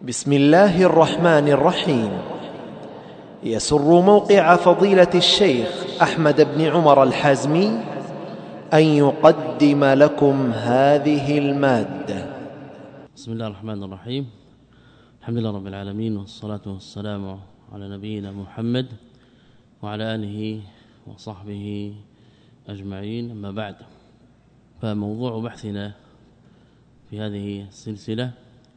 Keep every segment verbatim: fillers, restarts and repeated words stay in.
بسم الله الرحمن الرحيم. يسر موقع فضيلة الشيخ أحمد بن عمر الحازمي أن يقدم لكم هذه المادة. بسم الله الرحمن الرحيم. الحمد لله رب العالمين، والصلاة والسلام على نبينا محمد وعلى آله وصحبه أجمعين، أما بعد. فموضوع بحثنا في هذه السلسلة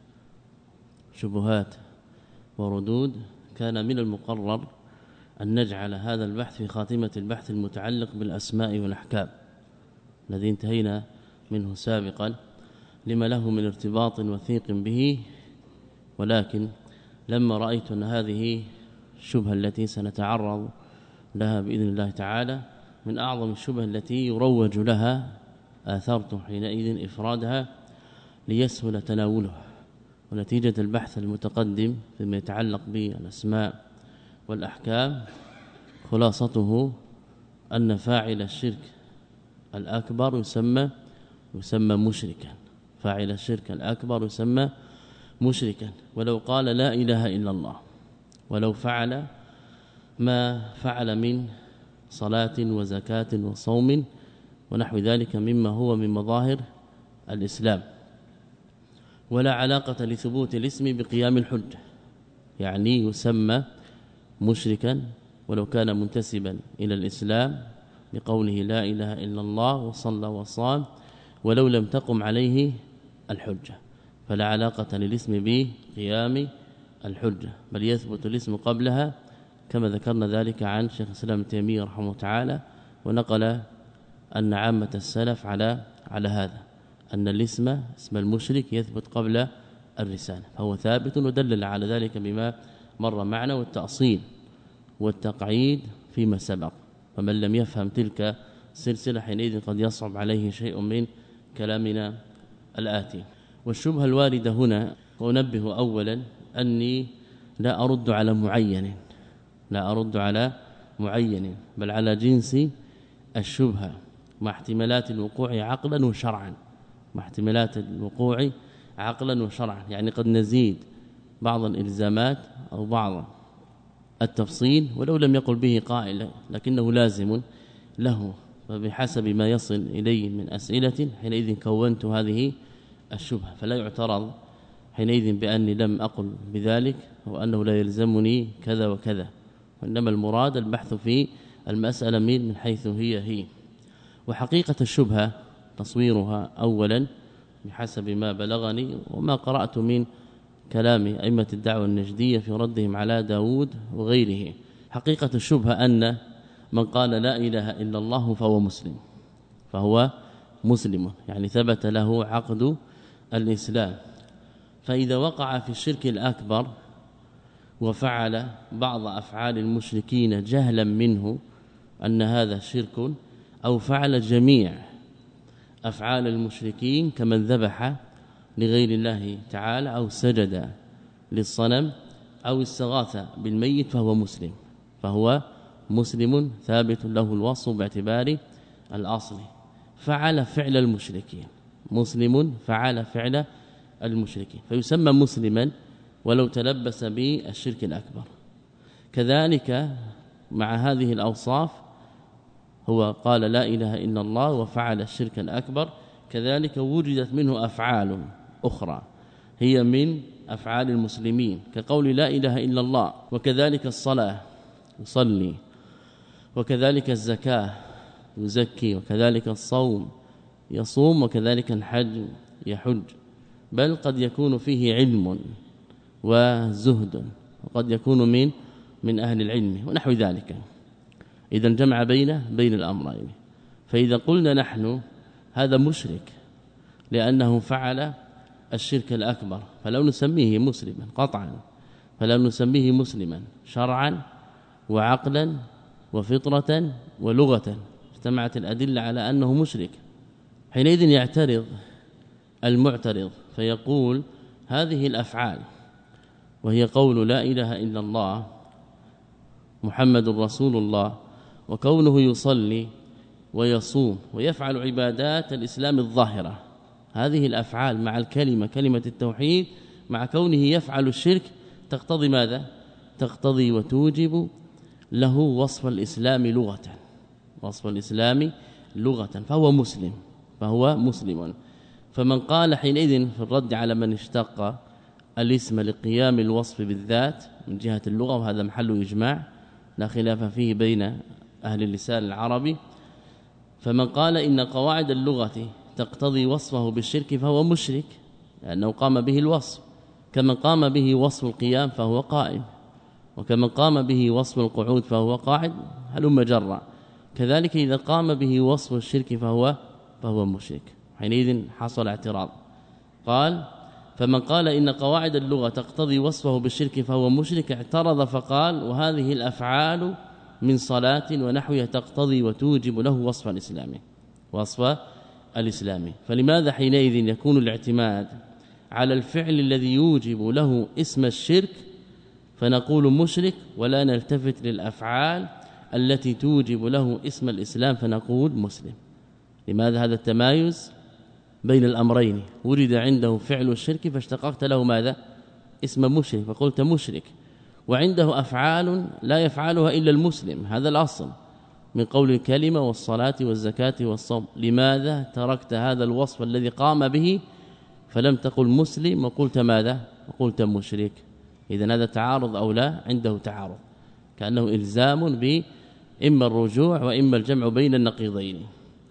شبهات وردود، كان من المقرر أن نجعل هذا البحث في خاتمة البحث المتعلق بالأسماء والأحكام الذي انتهينا منه سابقا، لما له من ارتباط وثيق به، ولكن لما رأيت أن هذه الشبهة التي سنتعرض لها بإذن الله تعالى من أعظم الشبه التي يروج لها، آثرت حينئذ إفرادها ليسهل تناولها. ونتيجة البحث المتقدم فيما يتعلق بالأسماء والأحكام خلاصته أن فاعل الشرك الأكبر يسمى يسمى مشركا. فاعل الشرك الأكبر يسمى مشركا، ولو قال لا إله إلا الله، ولو فعل ما فعل من صلاة وزكاة وصوم ونحو ذلك مما هو من مظاهر الإسلام، ولا علاقة لثبوت الاسم بقيام الحجة، يعني يسمى مشركا ولو كان منتسبا إلى الإسلام بقوله لا إله إلا الله وصلى وصام، ولو لم تقم عليه الحجة، فلا علاقة للاسم بقيام الحجة، بل يثبت الاسم قبلها، كما ذكرنا ذلك عن شيخ الإسلام ابن تيمية رحمه الله تعالى، ونقل أن عامة السلف على على هذا، أن الاسم اسم المشرك يثبت قبل الرسالة، فهو ثابت، ودلل على ذلك بما مر معنا، والتأصيل والتقعيد فيما سبق. فمن لم يفهم تلك السلسلة حينئذ قد يصعب عليه شيء من كلامنا الآتي. والشبهة الواردة هنا، وأنبه أولا أني لا أرد على معين، لا أرد على معين بل على جنس الشبهة، مع احتمالات الوقوع عقلا وشرعا، مع احتمالات الوقوع عقلا وشرعا، يعني قد نزيد بعض الإلزامات أو بعض التفصيل ولو لم يقل به قائل، لكنه لازم له، فبحسب ما يصل إليه من أسئلة حينئذ كونت هذه الشبهة، فلا يعترض حينئذ بأني لم أقل بذلك وأنه لا يلزمني كذا وكذا، وإنما المراد البحث في المسألة من حيث هي هي. وحقيقة الشبهة تصويرها أولا بحسب ما بلغني وما قرأت من كلام أئمة الدعوة النجدية في ردهم على داود وغيره. حقيقة الشبهة أن من قال لا إله إلا الله فهو مسلم، فهو مسلم، يعني ثبت له عقد الإسلام. فإذا وقع في الشرك الأكبر وفعل بعض أفعال المشركين جهلا منه أن هذا شرك، أو فعل جميع أفعال المشركين كمن ذبح لغير الله تعالى أو سجد للصنم أو استغاث بالميت، فهو مسلم، فهو مسلم ثابت له الوصف باعتبار الأصل. فعل فعل المشركين، مسلم فعل فعل المشركين، فيسمى مسلما ولو تلبس بالشرك الأكبر. كذلك مع هذه الأوصاف، هو قال لا إله إلا الله وفعل الشرك الأكبر، كذلك وجدت منه أفعال أخرى هي من أفعال المسلمين، كقول لا إله إلا الله، وكذلك الصلاة يصلي، وكذلك الزكاة يزكي، وكذلك الصوم يصوم، وكذلك الحج يحج، بل قد يكون فيه علم وزهد، وقد يكون من من أهل العلم ونحو ذلك. إذا جمع بين بين الأمرين. فإذا قلنا نحن هذا مشرك لأنه فعل الشرك الأكبر، فلو نسميه مسلما قطعا، فلو نسميه مسلما شرعا وعقلا وفطرة ولغة، اجتمعت الأدلة على أنه مشرك، حينئذ يعترض المعترض فيقول هذه الأفعال، وهي قول لا إله إلا الله محمد رسول الله، وكونه يصلي ويصوم ويفعل عبادات الإسلام الظاهرة، هذه الأفعال مع الكلمة كلمة التوحيد مع كونه يفعل الشرك تقتضي ماذا؟ تقتضي وتوجب له وصف الإسلام لغة، وصف الإسلام لغة، فهو مسلم، فهو مسلم. فمن قال حينئذ في الرد على من اشتق الاسم لقيام الوصف بالذات من جهة اللغة، وهذا محل إجماع لا خلاف فيه بين أهل اللسان العربي، فمن قال إن قواعد اللغة تقتضي وصفه بالشرك فهو مشرك لأنه قام به الوصف، كمن قام به وصف القيام فهو قائم، وكمن قام به وصف القعود فهو قاعد، هلم جرا. كذلك إذا قام به وصف الشرك فهو فهو مشرك، حينئذ حصل اعتراض. قال فمن قال إن قواعد اللغة تقتضي وصفه بالشرك فهو مشرك، اعترض فقال وهذه الأفعال من صلاة ونحوها تقتضي وتوجب له وصف الإسلام، وصف الإسلام. فلماذا حينئذ يكون الاعتماد على الفعل الذي يوجب له اسم الشرك فنقول مشرك، ولا نلتفت للأفعال التي توجب له اسم الإسلام فنقول مسلم؟ لماذا هذا التمايز بين الأمرين؟ ورد عنده فعل الشرك فاشتققت له ماذا؟ اسم مشرك فقلت مشرك، وعنده أفعال لا يفعلها إلا المسلم، هذا الأصل من قول الكلمة والصلاة والزكاة والصوم، لماذا تركت هذا الوصف الذي قام به فلم تقل مسلم وقلت ماذا؟ وقلت مشرك؟ إذن هذا تعارض أو لا؟ عنده تعارض، كأنه إلزام بإما الرجوع وإما الجمع بين النقيضين.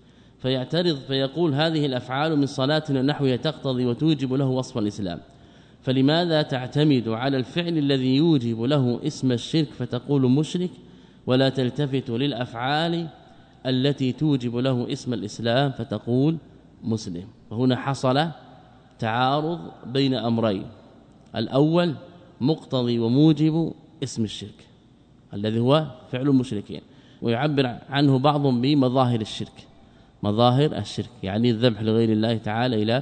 فيعترض فيقول هذه الأفعال من صلاة ونحوها تقتضي وتوجب له وصف الإسلام، فلماذا تعتمد على الفعل الذي يوجب له اسم الشرك فتقول مشرك، ولا تلتفت للأفعال التي توجب له اسم الإسلام فتقول مسلم؟ وهنا حصل تعارض بين أمرين، الأول مقتضي وموجب اسم الشرك الذي هو فعل المشركين، ويعبر عنه بعضهم بمظاهر الشرك، مظاهر الشرك يعني الذبح لغير الله تعالى إلى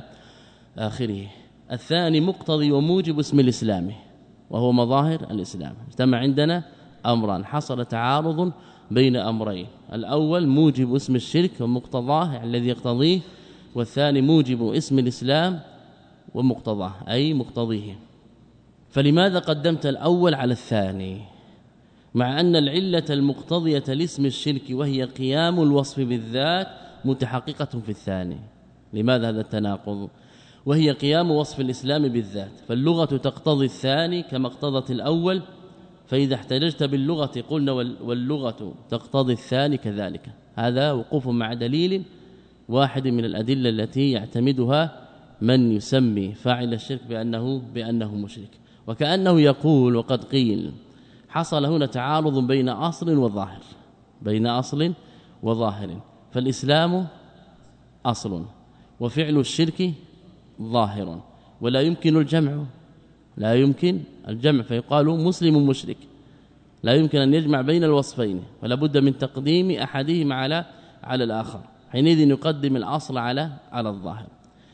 آخره. الثاني مقتضي وموجب اسم الإسلام وهو مظاهر الإسلام. اجتمع عندنا أمران، حصل تعارض بين أمرين، الأول موجب اسم الشرك ومقتضاه يعني الذي يقتضيه، والثاني موجب اسم الإسلام ومقتضاه أي مقتضيه. فلماذا قدمت الأول على الثاني مع أن العلة المقتضية لاسم الشرك وهي قيام الوصف بالذات متحققة في الثاني؟ لماذا هذا التناقض؟ وهي قيام وصف الإسلام بالذات، فاللغة تقتضي الثاني كما اقتضت الأول، فإذا احتججت باللغة قلنا واللغة تقتضي الثاني كذلك. هذا وقوف مع دليل واحد من الأدلة التي يعتمدها من يسمي فاعل الشرك بأنه بأنه مشرك، وكأنه يقول وقد قيل حصل هنا تعارض بين أصل وظاهر، بين أصل وظاهر، فالإسلام أصل وفعل الشرك ظاهر، ولا يمكن الجمع، لا يمكن الجمع، فيقال مسلم مشرك، لا يمكن أن يجمع بين الوصفين، ولا بد من تقديم أحدهما على على الآخر، حينئذ يقدم الأصل على على الظاهر.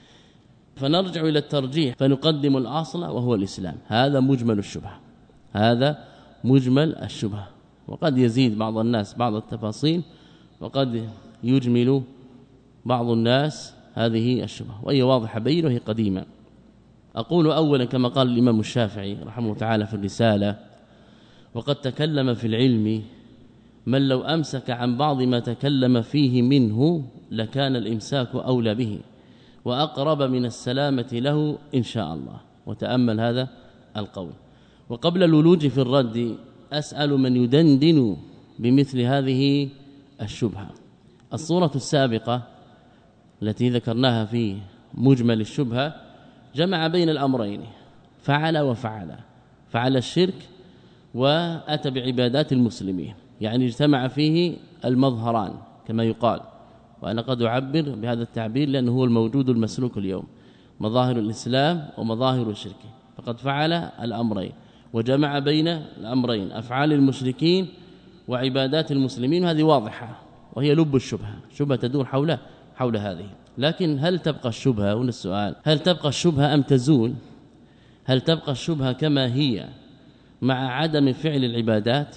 فنرجع إلى الترجيح فنقدم الأصل وهو الإسلام. هذا مجمل الشبهة، هذا مجمل الشبهة، وقد يزيد بعض الناس بعض التفاصيل وقد يجمل بعض الناس هذه الشبهة، وهي واضحة بين وهي قديمة. أقول أولا كما قال الإمام الشافعي رحمه الله تعالى في الرسالة: وقد تكلم في العلم من لو أمسك عن بعض ما تكلم فيه منه لكان الإمساك أولى به وأقرب من السلامة له إن شاء الله. وتأمل هذا القول. وقبل الولوج في الرد أسأل من يدندن بمثل هذه الشبهة. الصورة السابقة التي ذكرناها في مجمل الشبهة جمع بين الأمرين، فعل وفعل، فعل الشرك وأتى بعبادات المسلمين، يعني اجتمع فيه المظهران كما يقال، وأنا قد أعبر بهذا التعبير لأنه هو الموجود المسلوك اليوم، مظاهر الإسلام ومظاهر الشرك. فقد فعل الأمرين وجمع بين الأمرين، أفعال المشركين وعبادات المسلمين، هذه واضحة وهي لب الشبهة، شبهة تدور حول حول هذه. لكن هل تبقى الشبهة؟ هنا السؤال، هل تبقى الشبهة أم تزول؟ هل تبقى الشبهة كما هي مع عدم فعل العبادات؟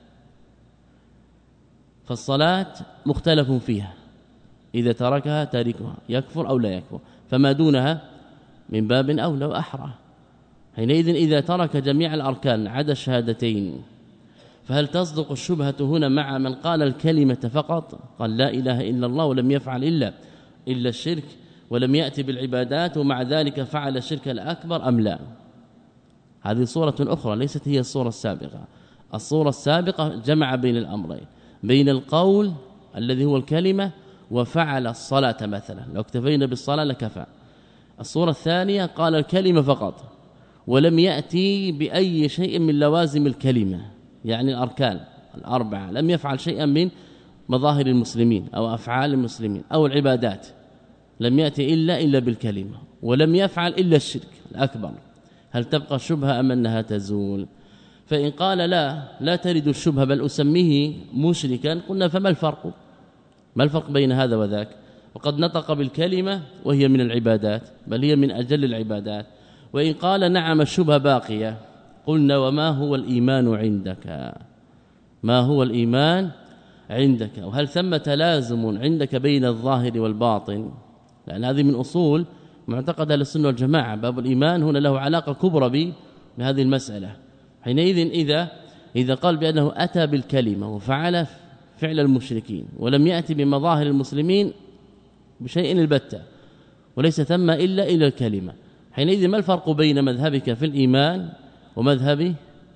فالصلاة مختلف فيها، إذا تركها تاركها يكفر أو لا يكفر، فما دونها من باب أولى وأحرى. حينئذ إذا ترك جميع الأركان عدا الشهادتين فهل تصدق الشبهة هنا مع من قال الكلمة فقط، قال لا إله إلا الله ولم يفعل إلا إلا الشرك ولم يأتي بالعبادات ومع ذلك فعل الشرك الأكبر أم لا؟ هذه صورة أخرى ليست هي الصورة السابقة. الصورة السابقة جمع بين الأمرين، بين القول الذي هو الكلمة وفعل الصلاة مثلا، لو اكتفينا بالصلاة لكفى. الصورة الثانية قال الكلمة فقط ولم يأتي بأي شيء من لوازم الكلمة، يعني الأركان الأربعة، لم يفعل شيئا من مظاهر المسلمين أو أفعال المسلمين أو العبادات، لم يأتي إلا إلا بالكلمة ولم يفعل إلا الشرك الأكبر، هل تبقى الشبهة أم أنها تزول؟ فإن قال لا لا ترد الشبهة بل أسميه مشركا، قلنا فما الفرق؟ ما الفرق بين هذا وذاك؟ وقد نطق بالكلمة وهي من العبادات بل هي من أجل العبادات. وإن قال نعم الشبهة باقية، قلنا وما هو الإيمان عندك؟ ما هو الإيمان عندك؟ وهل ثم تلازم عندك بين الظاهر والباطن؟ لأن هذه من أصول معتقد أهل السنة والجماعة، باب الإيمان هنا له علاقة كبرى بهذه المسألة. حينئذ إذا إذا قال بأنه أتى بالكلمة وفعل فعل المشركين ولم يأتي بمظاهر المسلمين بشيء البتة وليس ثم إلا إلى الكلمة، حينئذ ما الفرق بين مذهبك في الإيمان ومذهب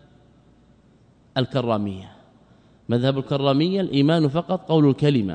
الكرامية؟ مذهب الكرامية الإيمان فقط قول الكلمة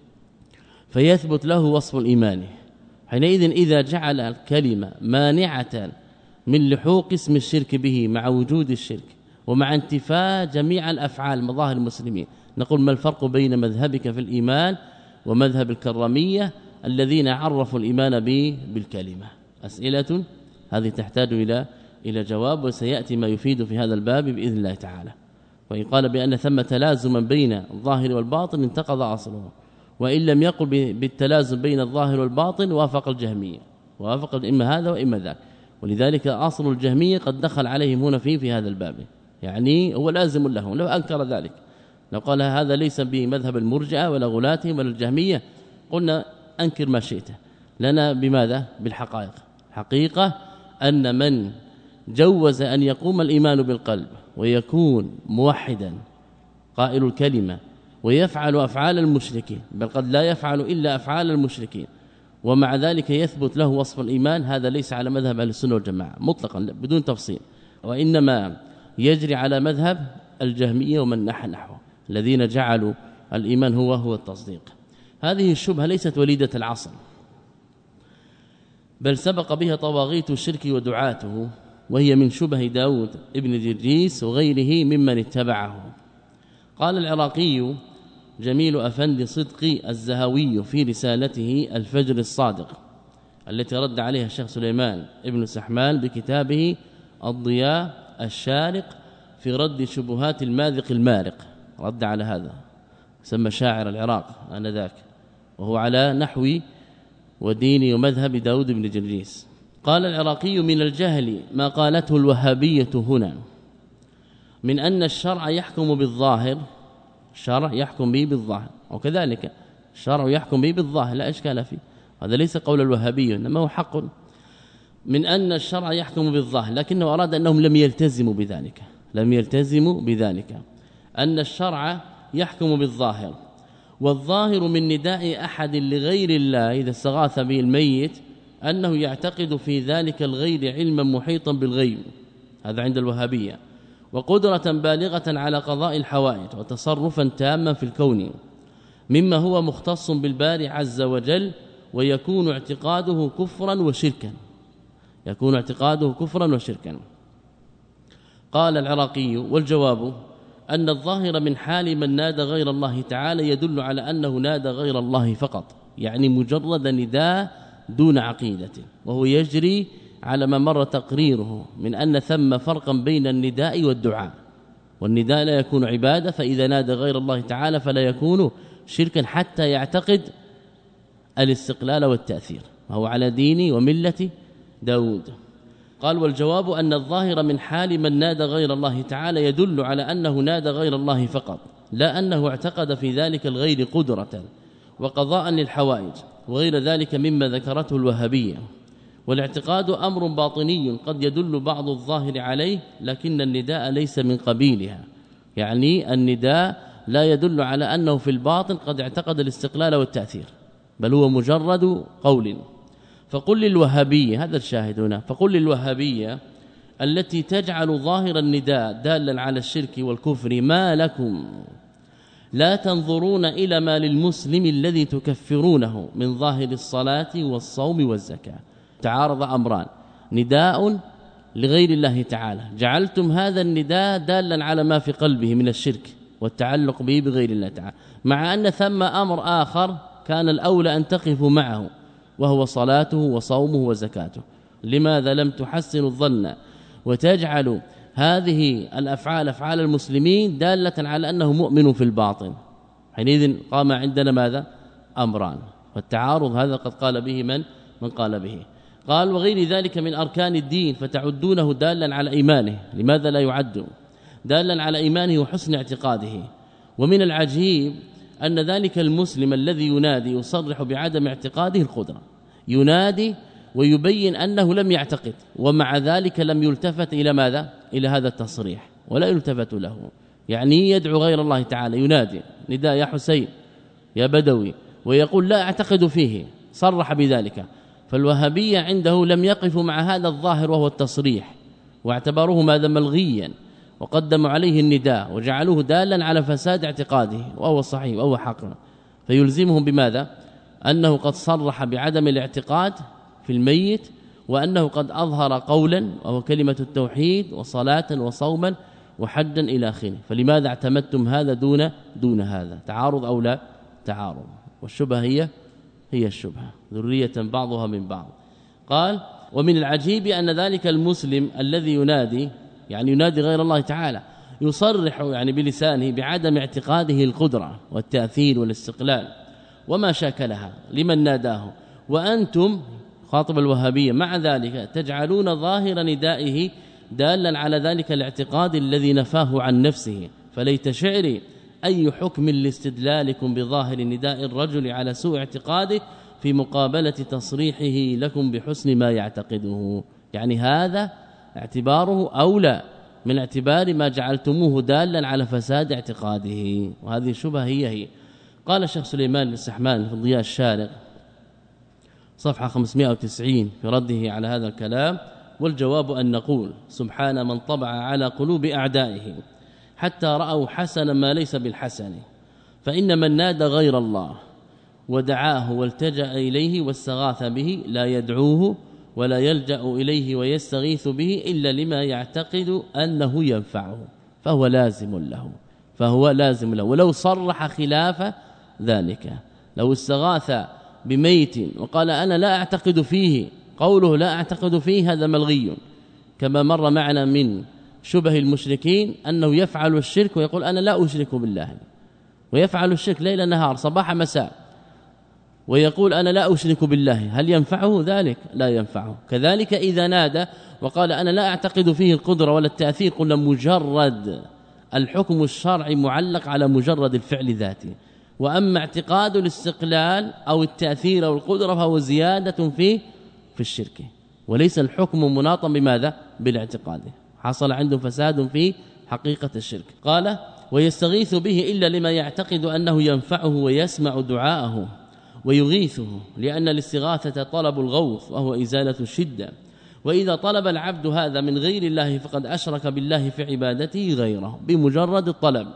فيثبت له وصف الإيمان، حينئذ إذا جعل الكلمة مانعة من لحوق اسم الشرك به مع وجود الشرك ومع انتفاء جميع الأفعال مظاهر المسلمين، نقول ما الفرق بين مذهبك في الإيمان ومذهب الكرامية الذين عرفوا الإيمان به بالكلمة؟ أسئلة هذه تحتاج إلى إلى جواب، وسيأتي ما يفيد في هذا الباب بإذن الله تعالى. وإن قال بأن ثم تلازما بين الظاهر والباطن انتقض أصله، وإن لم يقل بالتلازم بين الظاهر والباطن وافق الجهمية، وافق إما هذا وإما ذاك، ولذلك أصل الجهمية قد دخل عليهم هنا في في هذا الباب، يعني هو لازم لهم لو أنكر ذلك. لو قال هذا ليس بمذهب المرجئة ولا غلاتهم ولا الجهمية قلنا أنكر ما شئت، لنا بماذا؟ بالحقائق. حقيقة أن من جوز أن يقوم الإيمان بالقلب ويكون موحدا قائل الكلمة ويفعل أفعال المشركين، بل قد لا يفعل إلا أفعال المشركين، ومع ذلك يثبت له وصف الإيمان، هذا ليس على مذهب أهل السنة والجماعة مطلقا بدون تفصيل، وإنما يجري على مذهب الجهمية ومن نحى نحوه الذين جعلوا الإيمان هو هو التصديق. هذه الشبهة ليست وليدة العصر، بل سبق بها طواغيت الشرك ودعاته، وهي من شبه داود ابن جرجيس وغيره ممن اتبعه. قال العراقي جميل أفندي صدقي الزهوي في رسالته الفجر الصادق التي رد عليها الشيخ سليمان ابن سحمان بكتابه الضياء الشارق في رد شبهات الماذق المارق، رد على هذا سمى شاعر العراق آنذاك، وهو على نحو ودين ومذهب داود بن جرجيس. قال العراقي من الجهل ما قالته الوهابية هنا من أن الشرع يحكم بالظاهر، الشرع يحكم به بالظاهر، وكذلك الشرع يحكم به بالظاهر لا إشكال فيه، هذا ليس قول الوهابية إنما هو حق، من أن الشرع يحكم بالظاهر، لكنه أراد أنهم لم يلتزموا بذلك، لم يلتزموا بذلك أن الشرع يحكم بالظاهر، والظاهر من نداء أحد لغير الله إذا استغاث به الميت أنه يعتقد في ذلك الغير علما محيطا بالغيب، هذا عند الوهابية، وقدرة بالغة على قضاء الحوائج وتصرفا تاما في الكون مما هو مختص بالباري عز وجل، ويكون اعتقاده كفرا وشركا، يكون اعتقاده كفرا وشركا. قال العراقي والجواب أن الظاهر من حال من نادى غير الله تعالى يدل على أنه نادى غير الله فقط، يعني مجرد نداء دون عقيدة، وهو يجري على ما مر تقريره من أن ثم فرقا بين النداء والدعاء، والنداء لا يكون عبادة، فإذا نادى غير الله تعالى فلا يكون شركا حتى يعتقد الاستقلال والتأثير، وهو على دين وملة داود. قال والجواب أن الظاهر من حال من نادى غير الله تعالى يدل على أنه نادى غير الله فقط، لا أنه اعتقد في ذلك الغير قدرة وقضاء للحوائج وغير ذلك مما ذكرته الوهابية، والاعتقاد أمر باطني قد يدل بعض الظاهر عليه لكن النداء ليس من قبيلها، يعني النداء لا يدل على أنه في الباطن قد اعتقد الاستقلال والتأثير، بل هو مجرد قول. فقل للوهابية، هذا الشاهد هنا، فقل للوهابية التي تجعل ظاهر النداء دالا على الشرك والكفر ما لكم لا تنظرون إلى ما للمسلم الذي تكفرونه من ظاهر الصلاة والصوم والزكاة. تعارض أمران، نداء لغير الله تعالى، جعلتم هذا النداء دالا على ما في قلبه من الشرك والتعلق به بغير الله تعالى، مع أن ثم أمر آخر كان الأولى أن تقفوا معه وهو صلاته وصومه وزكاته. لماذا لم تحسنوا الظن وتجعلوا هذه الأفعال أفعال المسلمين دالة على أنه مؤمن في الباطن؟ حينئذ قام عندنا ماذا؟ أمران، والتعارض هذا قد قال به من من قال به. قال وغير ذلك من أركان الدين فتعدونه دالا على إيمانه، لماذا لا يعد دالا على إيمانه وحسن اعتقاده؟ ومن العجيب أن ذلك المسلم الذي ينادي يصرح بعدم اعتقاده القدرة، ينادي ويبين أنه لم يعتقد، ومع ذلك لم يلتفت إلى ماذا؟ إلى هذا التصريح، ولا يلتفت له، يعني يدعو غير الله تعالى، ينادي نداء يا حسين يا بدوي ويقول لا أعتقد فيه، صرح بذلك. فالوهابية عنده لم يقفوا مع هذا الظاهر وهو التصريح، واعتبروه ماذا؟ ملغيا، وقدموا عليه النداء وجعلوه دالا على فساد اعتقاده، وهو صحيح وهو حق. فيلزمهم بماذا؟ أنه قد صرح بعدم الاعتقاد في الميت، وأنه قد أظهر قولا وهو كلمة التوحيد وصلاة وصوما وحجا إلى آخره. فلماذا اعتمدتم هذا دون دون هذا؟ تعارض أو لا تعارض؟ والشبهة هي هي الشبهة، ذرية بعضها من بعض. قال ومن العجيب أن ذلك المسلم الذي ينادي، يعني ينادي غير الله تعالى، يصرح يعني بلسانه بعدم اعتقاده القدرة والتأثير والاستقلال وما شاكلها لمن ناداه، وأنتم خاطب الوهابية مع ذلك تجعلون ظاهر ندائه دالا على ذلك الاعتقاد الذي نفاه عن نفسه. فليت شعري أي حكم لاستدلالكم بظاهر نداء الرجل على سوء اعتقاده في مقابلة تصريحه لكم بحسن ما يعتقده؟ يعني هذا اعتباره أولى من اعتبار ما جعلتموه دالا على فساد اعتقاده، وهذه الشبهة هي هي. قال الشيخ سليمان بن السحمان في الضياء الشارق صفحة خمسمائة وتسعين في رده على هذا الكلام: والجواب أن نقول سبحان من طبع على قلوب أعدائه حتى رأوا حسنا ما ليس بالحسن، فإن من نادى غير الله ودعاه والتجأ إليه واستغاث به لا يدعوه ولا يلجأ إليه ويستغيث به إلا لما يعتقد أنه ينفعه، فهو لازم له فهو لازم له ولو صرح خلاف ذلك. لو استغاث بميت وقال أنا لا أعتقد فيه، قوله لا أعتقد فيه هذا ملغي، كما مر معنا من شبه المشركين أنه يفعل الشرك ويقول أنا لا أشرك بالله، ويفعل الشرك ليل نهار صباح مساء ويقول أنا لا أشرك بالله، هل ينفعه ذلك؟ لا ينفعه. كذلك إذا نادى وقال أنا لا أعتقد فيه القدرة ولا التأثير، قلنا مجرد الحكم الشرعي معلق على مجرد الفعل ذاته، وأما اعتقاد الاستقلال أو التأثير أو القدرة فهو زيادة في في الشرك، وليس الحكم مناطا بماذا؟ بالاعتقاد. حصل عنده فساد في حقيقة الشرك. قال ويستغيث به إلا لما يعتقد أنه ينفعه ويسمع دعاءه ويغيثه، لأن الاستغاثة طلب الغوث وهو إزالة الشدة، وإذا طلب العبد هذا من غير الله فقد أشرك بالله في عبادته غيره بمجرد الطلب.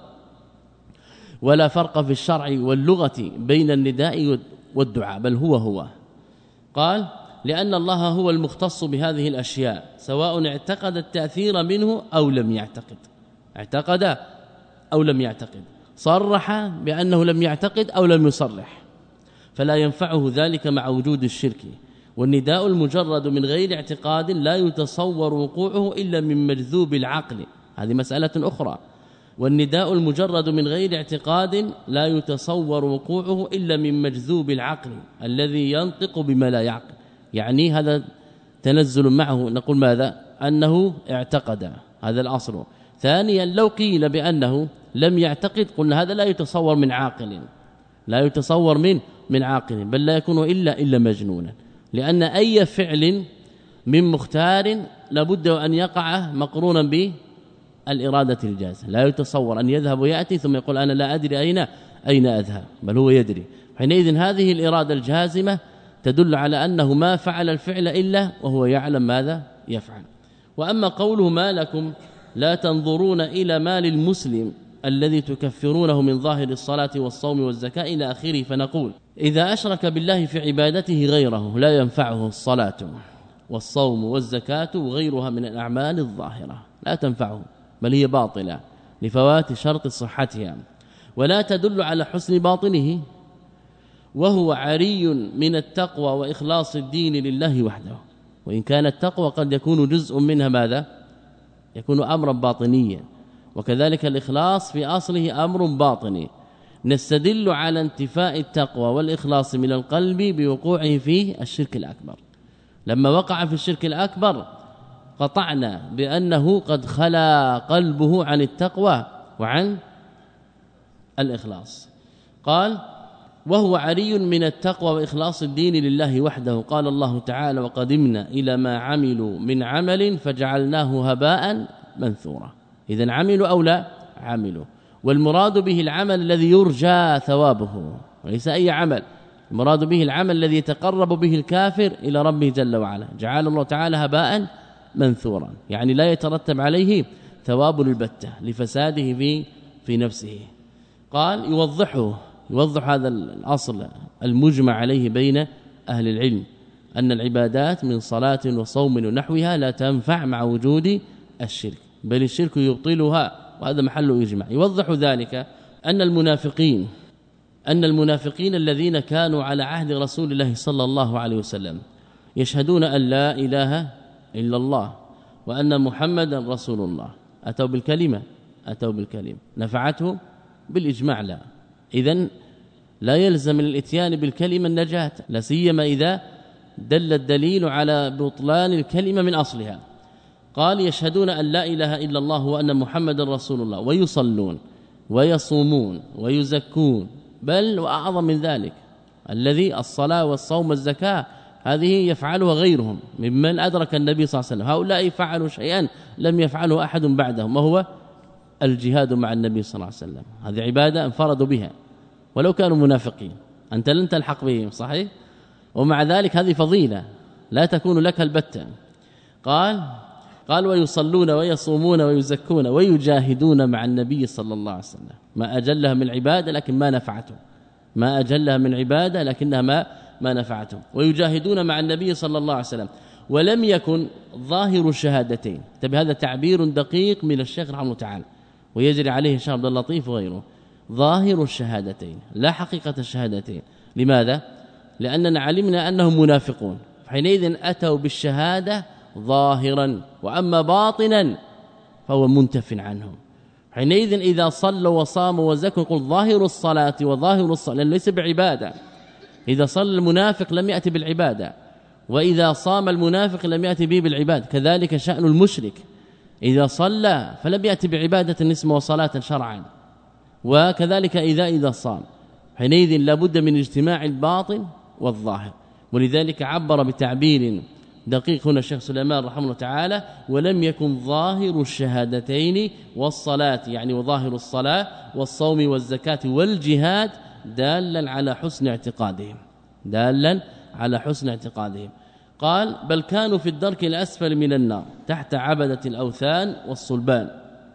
ولا فرق في الشرع واللغة بين النداء والدعاء، بل هو هو. قال لأن الله هو المختص بهذه الأشياء سواء اعتقد التأثير منه أو لم يعتقد، اعتقد أو لم يعتقد، صرح بأنه لم يعتقد أو لم يصرح، فلا ينفعه ذلك مع وجود الشرك. والنداء المجرد من غير اعتقاد لا يتصور وقوعه إلا من مجذوب العقل، هذه مسألة أخرى. والنداء المجرد من غير اعتقاد لا يتصور وقوعه إلا من مجذوب العقل الذي ينطق بما لا يعقل، يعني هذا تنزل معه. نقول ماذا؟ أنه اعتقد، هذا الأصل. ثانيا لو قيل بأنه لم يعتقد قلنا هذا لا يتصور من عاقل، لا يتصور من من عاقل، بل لا يكون إلا إلا مجنونا، لأن أي فعل من مختار لابد أن يقع مقرونا بالإرادة الجازمة. لا يتصور أن يذهب ويأتي ثم يقول أنا لا أدري أين أين أذهب، بل هو يدري. حينئذ هذه الإرادة الجازمة تدل على أنه ما فعل الفعل إلا وهو يعلم ماذا يفعل. وأما قوله ما لكم لا تنظرون إلى مال المسلم الذي تكفرونه من ظاهر الصلاة والصوم والزكاة إلى آخره، فنقول إذا أشرك بالله في عبادته غيره لا ينفعه الصلاة والصوم والزكاة وغيرها من الأعمال الظاهرة، لا تنفعه بل هي باطلة لفوات شرط صحتها، ولا تدل على حسن باطنه، وهو عري من التقوى وإخلاص الدين لله وحده. وإن كان التقوى قد يكون جزء منها ماذا؟ يكون أمرا باطنيا، وكذلك الإخلاص في أصله أمر باطني. نستدل على انتفاء التقوى والإخلاص من القلب بوقوعه في الشرك الأكبر. لما وقع في الشرك الأكبر قطعنا بأنه قد خلا قلبه عن التقوى وعن الإخلاص. قال وهو عري من التقوى وإخلاص الدين لله وحده. قال الله تعالى وقدمنا إلى ما عملوا من عمل فجعلناه هباء منثورا. إذن عملوا أو لا عملوا، والمراد به العمل الذي يرجى ثوابه وليس أي عمل، المراد به العمل الذي يتقرب به الكافر إلى ربه جل وعلا. جعل الله تعالى هباء منثورا، يعني لا يترتب عليه ثواب البتة لفساده في في نفسه. قال يوضحه يوضح هذا الأصل المجمع عليه بين أهل العلم أن العبادات من صلاة وصوم ونحوها لا تنفع مع وجود الشرك، بل الشرك يبطلها، وهذا محل إجماع. يوضح ذلك أن المنافقين أن المنافقين الذين كانوا على عهد رسول الله صلى الله عليه وسلم يشهدون أن لا إله إلا الله وأن محمدا رسول الله، أتوا بالكلمة أتوا بالكلمة نفعته بالإجماع لا. إذن لا يلزم من الاتيان بالكلمة النجاة، لا سيما إذا دل الدليل على بطلان الكلمة من أصلها. قال يشهدون أن لا إله إلا الله وأن محمدا رسول الله ويصلون ويصومون ويزكون، بل وأعظم من ذلك الذي الصلاة والصوم والزكاة هذه يفعلها غيرهم ممن أدرك النبي صلى الله عليه وسلم. هؤلاء فعلوا شيئا لم يفعله أحد بعدهم، وهو الجهاد مع النبي صلى الله عليه وسلم. هذه عبادة انفردوا بها ولو كانوا منافقين، أنت لن تلحق بهم صحيح، ومع ذلك هذه فضيلة لا تكون لك البتة. قال قال ويصلون ويصومون ويزكون ويجاهدون مع النبي صلى الله عليه وسلم، ما أجلها من عبادة لكن ما نفعته، ما أجلها من عبادة لكنها ما ما نفعته. ويجاهدون مع النبي صلى الله عليه وسلم ولم يكن ظاهر الشهادتين. تبي هذا تعبير دقيق من الشيخ رحمه الله تعالى ويجري عليه الشيخ عبد اللطيف وغيره. ظاهر الشهادتين لا حقيقة الشهادتين. لماذا؟ لأننا علمنا أنهم منافقون، حينئذ أتوا بالشهادة ظاهرا، وأما باطنا فهو منتف عنهم. حينئذ إذا صلوا وصاموا وزكوا قل ظاهر الصلاة وظاهر الصلاة، لأنه ليس بعبادة. إذا صلى المنافق لم يأتي بالعبادة، وإذا صام المنافق لم يأتي به بالعبادة. كذلك شأن المشرك، إذا صلى فلم يأتي بعبادة اسمه وصلاة شرعا، وكذلك إذا إذا صام. حينئذ لابد من اجتماع الباطن والظاهر، ولذلك عبر بتعبير دقيق هنا الشيخ سليمان رحمه الله تعالى ولم يكن ظاهر الشهادتين والصلاة، يعني وظاهر الصلاة والصوم والزكاة والجهاد دالا على حسن اعتقادهم، دالا على حسن اعتقادهم. قال بل كانوا في الدرك الأسفل من النار تحت عبدة الأوثان والصلبان.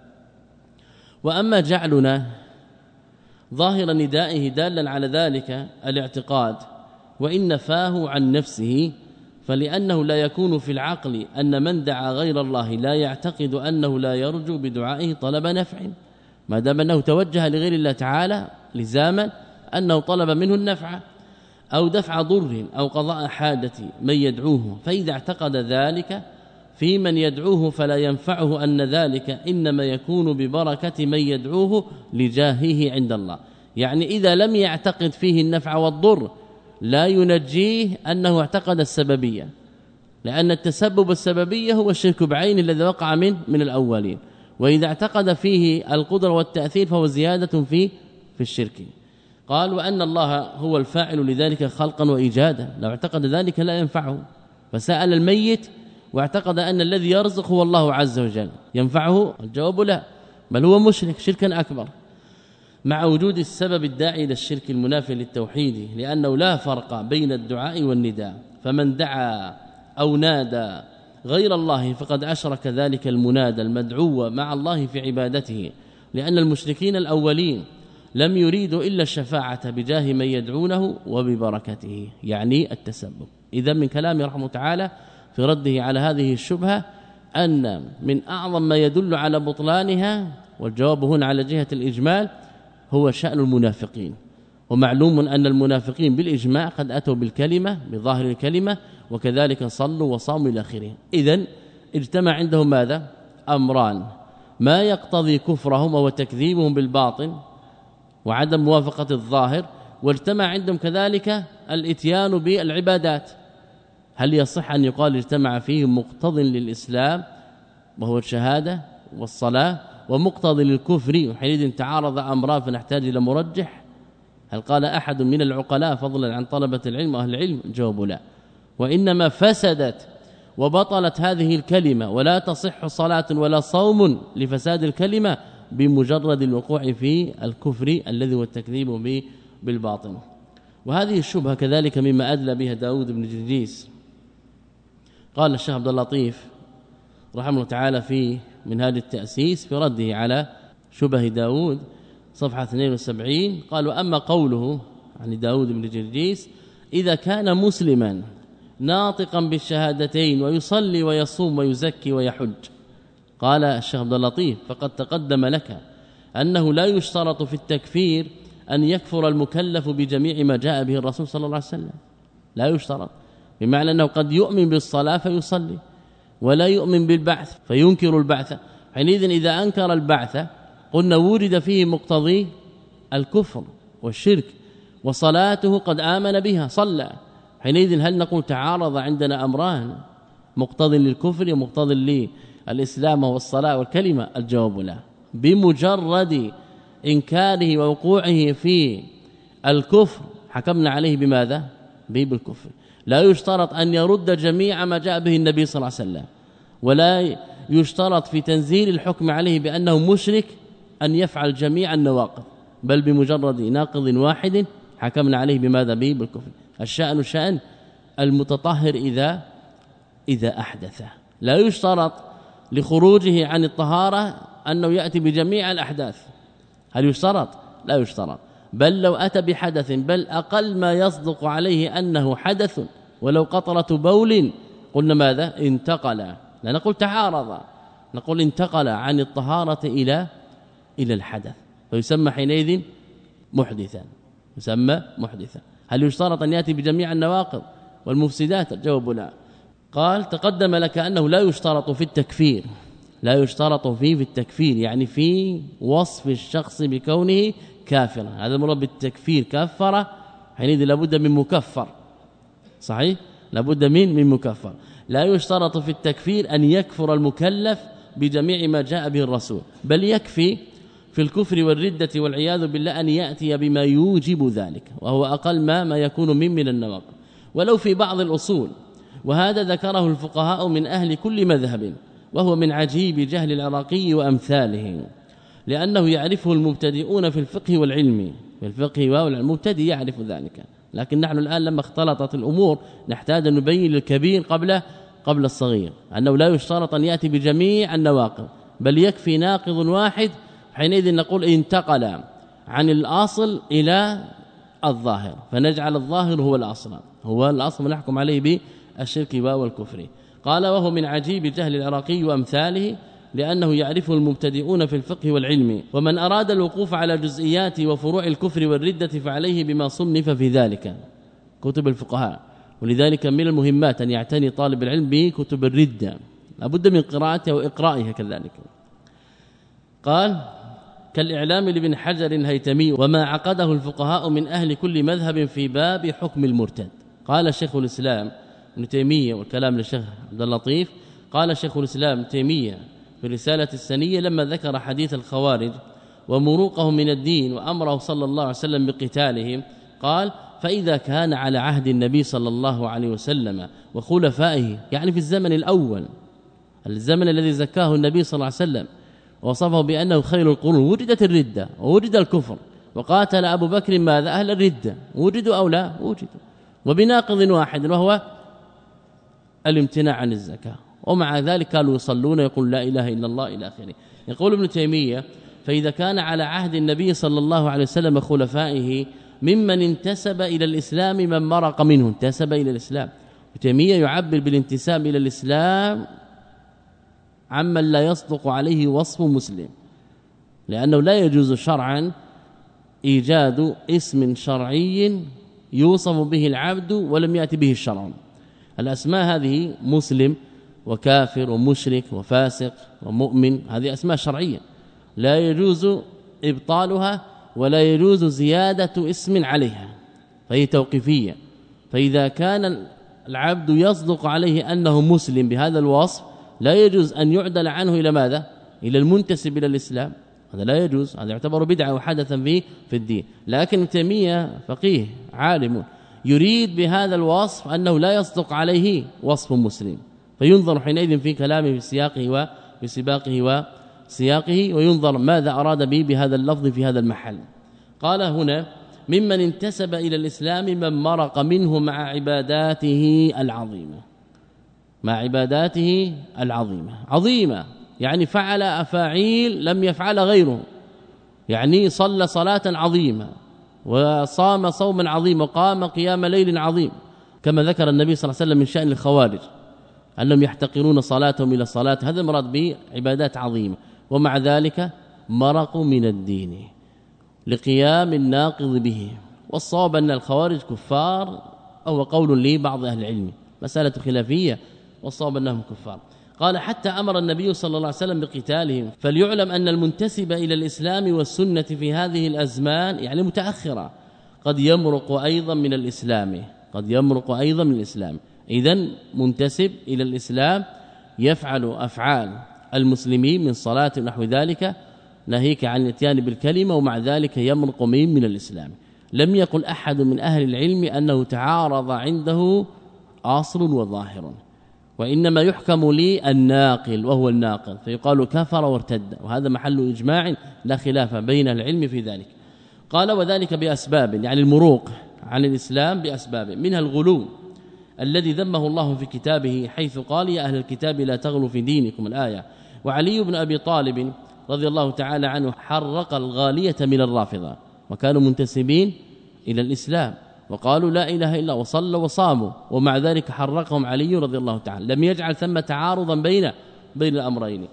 وأما جعلنا ظاهر ندائه دالا على ذلك الاعتقاد وإن نفاه عن نفسه، فلأنه لا يكون في العقل أن من دعا غير الله لا يعتقد أنه لا يرجو بدعائه طلب نفع، ما دام أنه توجه لغير الله تعالى لزاما أنه طلب منه النفع أو دفع ضر أو قضاء حاجة من يدعوه. فإذا اعتقد ذلك في من يدعوه فلا ينفعه أن ذلك إنما يكون ببركة من يدعوه لجاهه عند الله. يعني إذا لم يعتقد فيه النفع والضر لا ينجيه أنه اعتقد السببية، لأن التسبب السببية هو الشرك بعين الذي وقع من من الأولين. وإذا اعتقد فيه القدرة والتأثير فهو زيادة في في الشرك. قال وأن الله هو الفاعل لذلك خلقا وإيجادا، لو اعتقد ذلك لا ينفعه. فسأل الميت واعتقد أن الذي يرزق هو الله عز وجل ينفعه؟ الجواب لا، بل هو مشرك شركا أكبر مع وجود السبب الداعي إلى الشرك المنافي للتوحيد، لأنه لا فرق بين الدعاء والنداء، فمن دعا أو نادى غير الله فقد أشرك ذلك المنادى المدعو مع الله في عبادته، لأن المشركين الأولين لم يريدوا إلا الشفاعة بجاه من يدعونه وببركته، يعني التسبب. إذا من كلام رحمه تعالى في رده على هذه الشبهة أن من أعظم ما يدل على بطلانها، والجواب هنا على جهة الإجمال، هو شأن المنافقين. ومعلوم أن المنافقين بالإجماع قد أتوا بالكلمة بظاهر الكلمة، وكذلك صلوا وصاموا إلى آخره. إذن اجتمع عندهم ماذا؟ أمران: ما يقتضي كفرهم وتكذيبهم بالباطن وعدم موافقة الظاهر، واجتمع عندهم كذلك الاتيان بالعبادات. هل يصح أن يقال اجتمع فيهم مقتض للإسلام وهو الشهادة والصلاة، ومقتض للكفر، وحينئذ تعارض أمران فنحتاج إلى مرجح؟ هل قال أحد من العقلاء فضلا عن طلبة العلم وأهل العلم؟ الجواب لا، وإنما فسدت وبطلت هذه الكلمة، ولا تصح صلاة ولا صوم لفساد الكلمة بمجرد الوقوع في الكفر الذي هو التكذيب بالباطن. وهذه الشبهة كذلك مما أدلى بها داود بن جرجيس. قال الشيخ عبد اللطيف رحمه الله تعالى في منهاج التأسيس في رده على شبه داود صفحة اثنين وسبعين، قال: وأما قوله عن داود بن جرجيس: إذا كان مسلما ناطقا بالشهادتين ويصلي ويصوم ويزكي ويحج، قال الشيخ عبد اللطيف: فقد تقدم لك أنه لا يشترط في التكفير أن يكفر المكلف بجميع ما جاء به الرسول صلى الله عليه وسلم، لا يشترط، بمعنى أنه قد يؤمن بالصلاة فيصلي، ولا يؤمن بالبعث فينكر البعث. حينئذ إذا أنكر البعث قلنا ورد فيه مقتضي الكفر والشرك، وصلاته قد آمن بها صلى، حينئذ هل نقول تعارض عندنا أمران مقتضي للكفر ومقتضي للإسلام والصلاة والكلمة؟ الجواب لا، بمجرد إنكاره ووقوعه في الكفر حكمنا عليه بماذا؟ بالكفر. لا يشترط أن يرد جميع ما جاء به النبي صلى الله عليه وسلم، ولا يشترط في تنزيل الحكم عليه بأنه مشرك أن يفعل جميع النواقض، بل بمجرد ناقض واحد حكمنا عليه بماذا؟ بالكفر. الشأن شأن المتطهر إذا إذا أحدث، لا يشترط لخروجه عن الطهارة أنه يأتي بجميع الأحداث. هل يشترط؟ لا يشترط، بل لو أتى بحدث، بل أقل ما يصدق عليه أنه حدث ولو قطرة بول، قلنا ماذا؟ انتقل، لا نقول تعارض، نقول انتقل عن الطهارة إلى إلى الحدث، فيسمى حينئذ محدثا، يسمى محدثا. هل يشترط أن يأتي بجميع النواقض والمفسدات؟ الجواب لا. قال: تقدم لك أنه لا يشترط في التكفير، لا يشترط فيه في التكفير يعني في وصف الشخص بكونه كافرا، هذا المراد بالتكفير كفر، حينئذ لابد من مكفر، صحيح؟ لابد من من مكفر. لا يشترط في التكفير أن يكفر المكلف بجميع ما جاء به الرسول، بل يكفي في الكفر والردة والعياذ بالله أن يأتي بما يوجب ذلك، وهو أقل ما ما يكون من من النواقض، ولو في بعض الأصول. وهذا ذكره الفقهاء من أهل كل مذهب، وهو من عجيب جهل العراقي وأمثاله، لأنه يعرفه المبتدئون في الفقه والعلم، في الفقه والمبتدئ يعرف ذلك، لكن نحن الآن لما اختلطت الأمور نحتاج أن نبين للكبير قبل قبل الصغير أنه لا يشترط أن يأتي بجميع النواقض، بل يكفي ناقض واحد، حينئذ نقول انتقل عن الأصل إلى الظاهر، فنجعل الظاهر هو الأصل، هو الأصل ونحكم عليه بالشرك والكفر. قال: وهو من عجيب جهل العراقي وأمثاله، لأنه يعرفه المبتدئون في الفقه والعلم، ومن أراد الوقوف على جزئيات وفروع الكفر والردة فعليه بما صنف في ذلك كتب الفقهاء. ولذلك من المهمات أن يعتني طالب العلم بكتب الردة، لابد من قراءتها وإقرائها كذلك. قال: كالإعلام لابن حجر الهيتمي وما عقده الفقهاء من أهل كل مذهب في باب حكم المرتد. قال شيخ الإسلام ابن تيمية، والكلام للشيخ عبد اللطيف، قال شيخ الإسلام ابن تيمية في رسالة السنية لما ذكر حديث الخوارج ومروقهم من الدين وأمره صلى الله عليه وسلم بقتالهم، قال: فإذا كان على عهد النبي صلى الله عليه وسلم وخلفائه، يعني في الزمن الأول، الزمن الذي زكاه النبي صلى الله عليه وسلم ووصفه بأنه خير القرون، وجدت الردة ووجد الكفر، وقاتل أبو بكر ماذا؟ أهل الردة، وجدوا أو لا؟ وجدوا، وبناقض واحد وهو الامتناع عن الزكاة، ومع ذلك كانوا يصلون يقول لا إله إلا الله إلى آخره. يقول ابن تيمية: فإذا كان على عهد النبي صلى الله عليه وسلم خلفائه ممن انتسب إلى الإسلام من مرق منه، انتسب إلى الإسلام. ابن تيمية يعبر بالانتساب إلى الإسلام عمن لا يصدق عليه وصف مسلم، لأنه لا يجوز شرعا إيجاد اسم شرعي يوصف به العبد ولم يأتي به الشرع. الأسماء هذه مسلم وكافر ومشرك وفاسق ومؤمن، هذه أسماء شرعية لا يجوز إبطالها ولا يجوز زيادة اسم عليها، فهي توقيفية. فإذا كان العبد يصدق عليه أنه مسلم بهذا الوصف لا يجوز أن يعدل عنه إلى ماذا؟ إلى المنتسب إلى الإسلام، هذا لا يجوز، هذا يعتبر بدعة وحدثا فيه في الدين. لكن ابن تيمية فقيه عالم يريد بهذا الوصف أنه لا يصدق عليه وصف مسلم، فينظر حينئذ في كلامه في سياقه وفي سباقه وسياقه، وينظر ماذا أراد به بهذا اللفظ في هذا المحل. قال هنا: ممن انتسب إلى الإسلام من مرق منه مع عباداته العظيمة، مع عباداته العظيمة، عظيمة يعني فعل أفاعيل لم يفعل غيره، يعني صلى صلاة عظيمة وصام صوما عظيم وقام قيام ليل عظيم، كما ذكر النبي صلى الله عليه وسلم من شأن الخوارج أنهم يحتقرون صلاتهم إلى الصلاة، هذا مراد به عبادات عظيمة، ومع ذلك مرقوا من الدين لقيام الناقض به. والصواب أن الخوارج كفار، أو قول لي بعض أهل العلم، مسألة خلافية، والصواب أنهم كفار. قال: حتى أمر النبي صلى الله عليه وسلم بقتالهم. فليعلم أن المنتسب إلى الإسلام والسنة في هذه الأزمان يعني متأخرة قد يمرق أيضا من الإسلام، قد يمرق أيضا من الإسلام. إذن منتسب إلى الإسلام يفعل أفعال المسلمين من صلاة ونحو ذلك، ناهيك عن الاتيان بالكلمة، ومع ذلك يمرق من من الإسلام. لم يقل أحد من أهل العلم أنه تعارض عنده أصل وظاهر، وإنما يحكم لي الناقل وهو الناقل، فيقال كفر وارتد، وهذا محل إجماع لا خلاف بين العلم في ذلك. قال: وذلك بأسباب، يعني المروق عن الإسلام بأسباب، منها الغلو الذي ذمه الله في كتابه حيث قال: يا أهل الكتاب لا تغلوا في دينكم، الآية. وعلي بن أبي طالب رضي الله تعالى عنه حرق الغالية من الرافضة، وكانوا منتسبين إلى الإسلام وقالوا لا إله إلا، وصلوا وصاموا، ومع ذلك حرقهم علي رضي الله تعالى، لم يجعل ثم تعارضا بين بين الأمرين.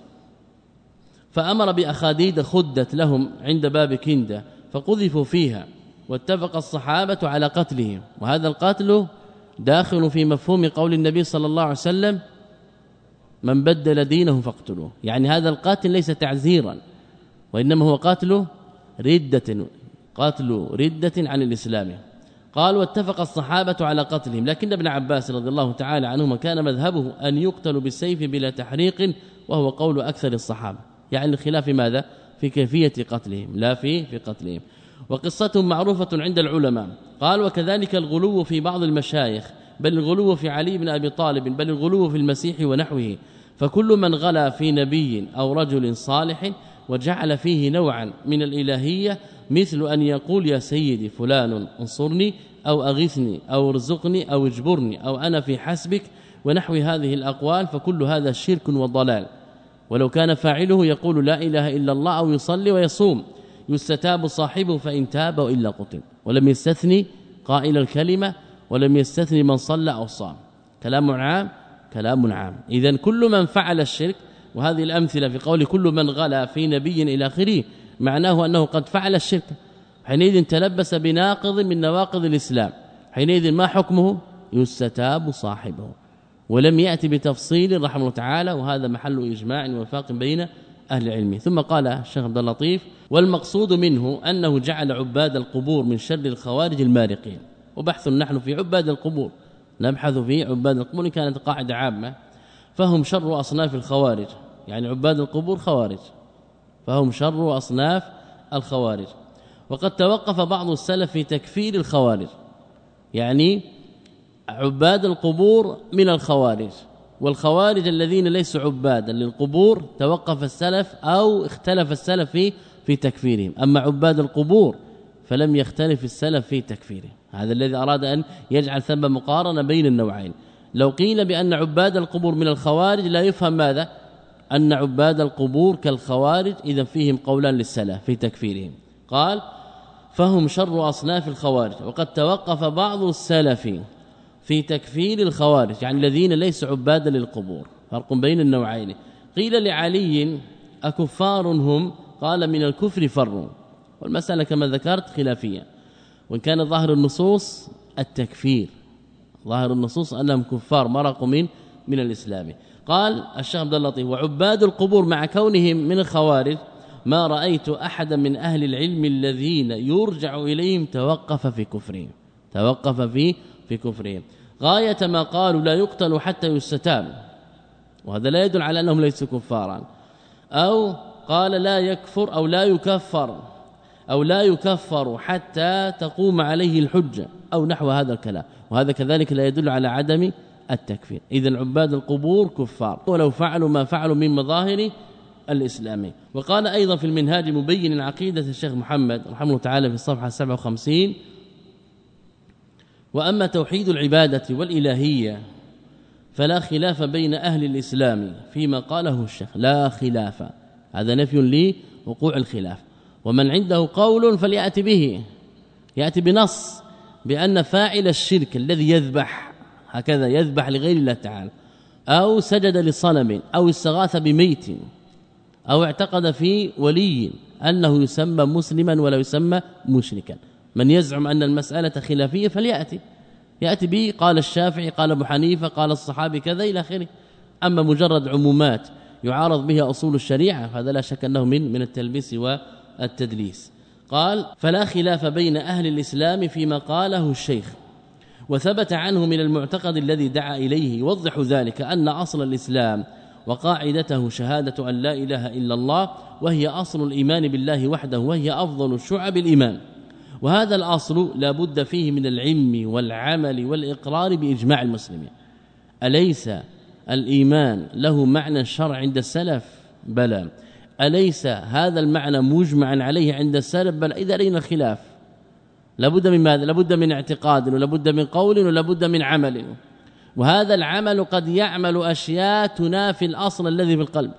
فأمر بأخاديد خدت لهم عند باب كندة فقذفوا فيها، واتفق الصحابة على قتلهم. وهذا القتل داخل في مفهوم قول النبي صلى الله عليه وسلم: من بدل دينه فاقتلوه، يعني هذا القاتل ليس تعزيرا، وإنما هو قاتل ردة، قاتل ردة عن الإسلام. قال: واتفق الصحابة على قتلهم، لكن ابن عباس رضي الله تعالى عنهما كان مذهبه أن يقتل بالسيف بلا تحريق، وهو قول أكثر الصحابة، يعني الخلاف ماذا؟ في كيفية قتلهم لا في في قتلهم. وقصتهم معروفة عند العلماء. قال: وكذلك الغلو في بعض المشايخ، بل الغلو في علي بن أبي طالب، بل الغلو في المسيح ونحوه. فكل من غلا في نبي أو رجل صالح وجعل فيه نوعا من الإلهية، مثل أن يقول يا سيدي فلان انصرني أو أغثني أو ارزقني أو اجبرني أو أنا في حسبك ونحو هذه الأقوال، فكل هذا شرك وضلال. ولو كان فاعله يقول لا إله إلا الله أو يصلي ويصوم، يستتاب صاحبه فإن تاب وإلا قتل. ولم يستثني قائل الكلمة، ولم يستثني من صلى أو صام. كلام عام، كلام عام. إذن كل من فعل الشرك، وهذه الأمثلة في قول كل من غلا في نبي إلى آخره، معناه أنه قد فعل الشرك، حينئذ تلبس بناقض من نواقض الإسلام، حينئذ ما حكمه؟ يستتاب صاحبه. ولم يأتي بتفصيل رحمه الله تعالى، وهذا محل إجماع ووفاق بين أهل العلم. ثم قال الشيخ عبد اللطيف: والمقصود منه أنه جعل عباد القبور من شر الخوارج المارقين. وبحث نحن في عباد القبور، نبحث في عباد القبور، كانت قاعدة عامة، فهم شر أصناف الخوارج، يعني عباد القبور خوارج، فهم شر أصناف الخوارج. وقد توقف بعض السلف في تكفير الخوارج، يعني عباد القبور من الخوارج، والخوارج الذين ليسوا عبادا للقبور توقف السلف أو اختلف السلف في في تكفيرهم، أما عباد القبور فلم يختلف السلف في تكفيرهم. هذا الذي أراد أن يجعل ثم مقارنة بين النوعين. لو قيل بأن عباد القبور من الخوارج لا يفهم ماذا؟ أن عباد القبور كالخوارج، إذا فيهم قولان للسلف في تكفيرهم. قال فهم شر أصناف الخوارج، وقد توقف بعض السلف في تكفير الخوارج يعني الذين ليسوا عبادا للقبور. فرق بين النوعين. قيل لعلي أكفار هم؟ قال من الكفر فروا، والمسألة كما ذكرت خلافية، وإن كان ظاهر النصوص التكفير، ظاهر النصوص أنهم كفار مرقوا من من الإسلام. قال الشيخ عبد اللطيف وعباد القبور مع كونهم من الخوارج ما رأيت أحدا من أهل العلم الذين يرجع إليهم توقف في كفرهم، توقف في في كفرهم غاية ما قالوا لا يقتل حتى يستتاب، وهذا لا يدل على أنهم ليسوا كفارا، أو قال لا يكفر أو لا يكفر أو لا يكفر حتى تقوم عليه الحجة أو نحو هذا الكلام، وهذا كذلك لا يدل على عدم التكفير. إذن عباد القبور كفار ولو فعلوا ما فعلوا من مظاهر الإسلام. وقال أيضا في المنهاج مبين عقيدة الشيخ محمد رحمه الله تعالى في الصفحة سبعة وخمسين وأما توحيد العبادة والإلهية فلا خلاف بين أهل الإسلام فيما قاله الشيخ، لا خلاف، هذا نفي لوقوع الخلاف. ومن عنده قول فليأتي به، يأتي بنص بأن فاعل الشرك الذي يذبح هكذا يذبح لغير الله تعالى أو سجد لصنم أو استغاث بميت أو اعتقد في ولي أنه يسمى مسلما ولا يسمى مشركا، من يزعم أن المسألة خلافية فليأتي يأتي به، قال الشافعي قال أبو حنيفة قال الصحابي كذا إلى آخره. أما مجرد عمومات يعارض بها أصول الشريعة هذا لا شك أنه من من التلبيس والتدليس. قال فلا خلاف بين أهل الإسلام فيما قاله الشيخ، وثبت عنه من المعتقد الذي دعا إليه يوضح ذلك أن أصل الإسلام وقاعدته شهادة أن لا إله إلا الله، وهي أصل الإيمان بالله وحده، وهي أفضل شعب الإيمان، وهذا الأصل لا بد فيه من العلم والعمل والإقرار بإجماع المسلمين. أليس الإيمان له معنى الشرع عند السلف؟ بلى. أليس هذا المعنى مجمعا عليه عند السلف؟ بل إذا رأينا الخلاف لابد من ماذا؟ لابد من اعتقاد ولابد من قول ولابد من عمل، وهذا العمل قد يعمل أشياء تنافي الأصل الذي في القلب.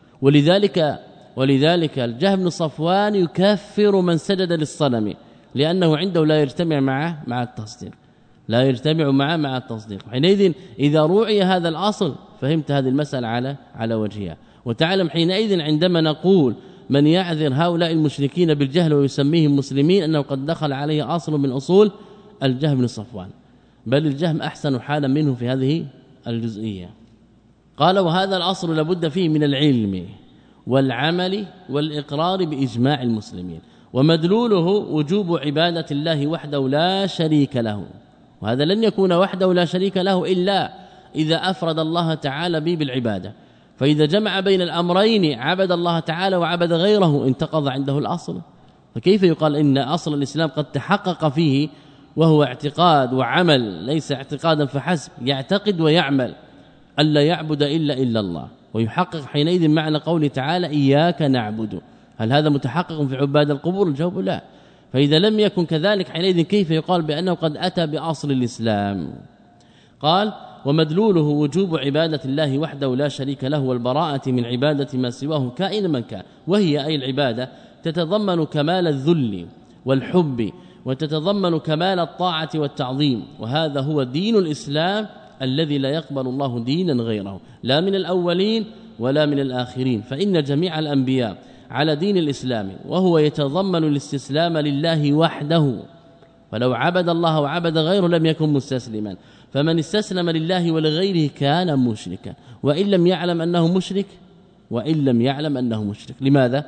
ولذلك ولذلك الجهم بن صفوان يكفر من سجد للصنم لأنه عنده لا يجتمع معه مع التصديق، لا يجتمع معه مع التصديق. حينئذ إذا روعي هذا الأصل فهمت هذه المسألة على على وجهها، وتعلم حينئذ عندما نقول من يعذر هؤلاء المشركين بالجهل ويسميهم مسلمين أنه قد دخل عليه أصل من أصول الجهم بن صفوان، بل الجهم أحسن حالا منه في هذه الجزئية. قال وهذا الأصل لابد فيه من العلم والعمل والإقرار بإجماع المسلمين، ومدلوله وجوب عبادة الله وحده لا شريك له، وهذا لن يكون وحده لا شريك له إلا إذا أفرد الله تعالى به بالعبادة، فإذا جمع بين الأمرين عبد الله تعالى وعبد غيره انتقض عنده الأصل. فكيف يقال إن أصل الإسلام قد تحقق فيه وهو اعتقاد وعمل، ليس اعتقادا فحسب، يعتقد ويعمل ألا يعبد إلا إلا الله، ويحقق حينئذ معنى قوله تعالى إياك نعبد. هل هذا متحقق في عباد القبور؟ الجواب لا. فإذا لم يكن كذلك حينئذ كيف يقال بأنه قد أتى بأصل الإسلام؟ قال ومدلوله وجوب عبادة الله وحده لا شريك له والبراءة من عبادة ما سواه كائن من كان، وهي أي العبادة تتضمن كمال الذل والحب وتتضمن كمال الطاعة والتعظيم، وهذا هو دين الإسلام الذي لا يقبل الله دينا غيره، لا من الأولين ولا من الآخرين، فإن جميع الأنبياء على دين الإسلام، وهو يتضمن الاستسلام لله وحده، ولو عبد الله وعبد غيره لم يكن مستسلما، فمن استسلم لله ولغيره كان مشركا وإن لم يعلم أنه مشرك وإن لم يعلم أنه مشرك. لماذا؟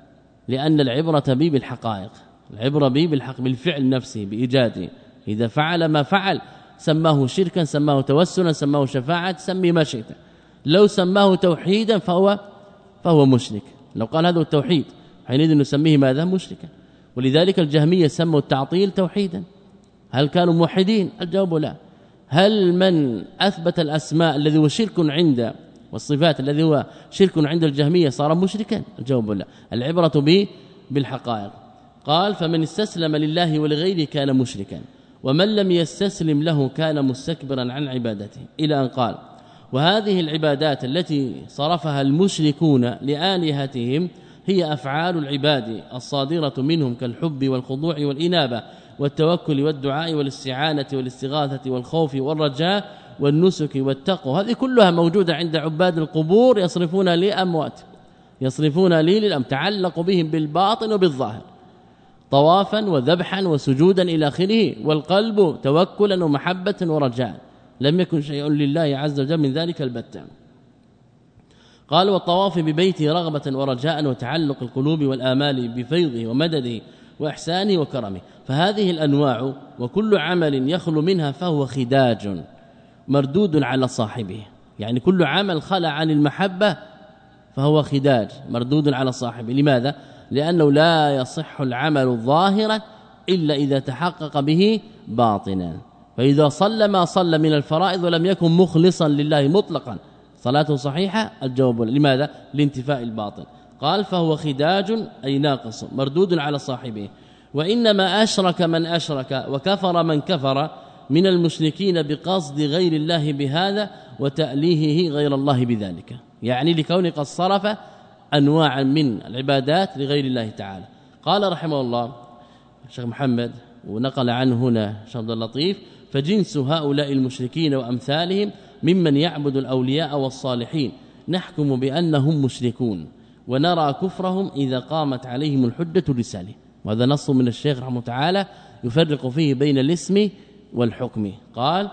لأن العبرة به بالحقائق، العبرة به بالحق بالفعل نفسه بإيجاده، إذا فعل ما فعل سماه شركا، سماه توسلا، سماه شفاعة، سمي ما شئت. لو سماه توحيدا فهو فهو مشرك، لو قال هذا التوحيد حينئذ نسميه ماذا؟ مشركا. ولذلك الجهمية سموا التعطيل توحيدا، هل كانوا موحدين؟ الجواب لا. هل من أثبت الأسماء الذي هو شرك عند والصفات الذي هو شرك عند الجهمية صار مشركا؟ الجواب لا. العبرة به بالحقائق. قال فمن استسلم لله ولغيره كان مشركا ومن لم يستسلم له كان مستكبرا عن عبادته، إلى أن قال وهذه العبادات التي صرفها المشركون لآلهتهم هي أفعال العباد الصادرة منهم كالحب والخضوع والإنابة والتوكل والدعاء والاستعانة والاستغاثة والخوف والرجاء والنسك والتقوى، هذه كلها موجودة عند عباد القبور يصرفون لأموات، يصرفون لي للأم، تعلق بهم بالباطن وبالظاهر، طوافا وذبحا وسجودا إلى آخره، والقلب توكلا ومحبة ورجاء، لم يكن شيء لله عز وجل من ذلك البتة. قال والطواف ببيته رغبة ورجاء وتعلق القلوب والآمال بفيضه ومدده وإحسانه وكرمه. فهذه الأنواع وكل عمل يخلو منها فهو خداج مردود على صاحبه، يعني كل عمل خلى عن المحبة فهو خداج مردود على صاحبه. لماذا؟ لأنه لا يصح العمل الظاهر إلا إذا تحقق به باطنا. فإذا صلى ما صلى من الفرائض ولم يكن مخلصا لله مطلقا صلاته صحيحة؟ الجواب لماذا؟ لانتفاء الباطن. قال فهو خداج أي ناقص مردود على صاحبه. وإنما أشرك من أشرك وكفر من كفر من المشركين بقصد غير الله بهذا وتأليهه غير الله بذلك، يعني لكون قد صرف أنواعا من العبادات لغير الله تعالى. قال رحمه الله الشيخ محمد ونقل عنه هنا الشيخ عبد اللطيف فجنس هؤلاء المشركين وأمثالهم ممن يعبد الأولياء والصالحين نحكم بأنهم مشركون ونرى كفرهم إذا قامت عليهم الحجة الرسالة. وهذا نص من الشيخ رحمه تعالى يفرق فيه بين الاسم والحكم. قال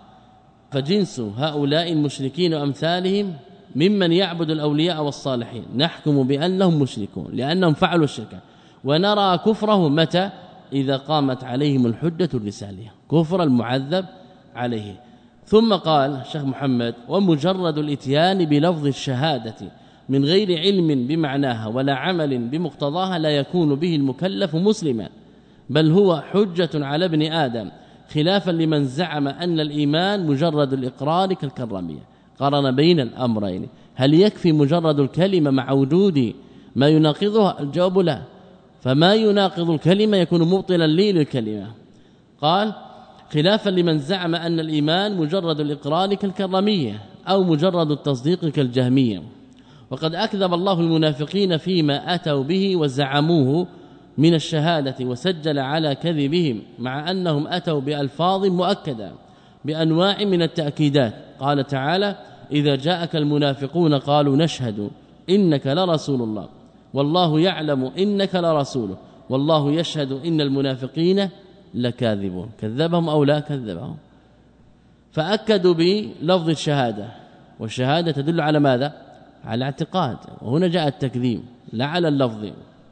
فجنس هؤلاء المشركين وأمثالهم ممن يعبد الأولياء والصالحين نحكم بأنهم مشركون لأنهم فعلوا الشرك ونرى كفرهم متى؟ إذا قامت عليهم الحجة الرسالية، كفر المعذب عليه. ثم قال الشيخ محمد ومجرد الاتيان بلفظ الشهادة من غير علم بمعناها ولا عمل بمقتضاها لا يكون به المكلف مسلما، بل هو حجة على ابن آدم، خلافا لمن زعم أن الإيمان مجرد الإقرار كالكرامية. قارن بين الأمرين، هل يكفي مجرد الكلمة مع وجود ما يناقضها؟ الجواب لا، فما يناقض الكلمة يكون مبطلا لي للكلمة. قال خلافا لمن زعم أن الإيمان مجرد الإقرار كالكرامية أو مجرد التصديق كالجهمية. وقد أكذب الله المنافقين فيما أتوا به وزعموه من الشهادة وسجل على كذبهم مع أنهم أتوا بألفاظ مؤكدة بأنواع من التأكيدات. قال تعالى إذا جاءك المنافقون قالوا نشهد إنك لرسول الله والله يعلم إنك لرسوله والله يشهد إن المنافقين لكاذبون. كذبهم أو لا كذبهم؟ فأكدوا بلفظ الشهادة، والشهادة تدل على ماذا؟ على اعتقاد، وهنا جاء التكذيب لا على اللفظ.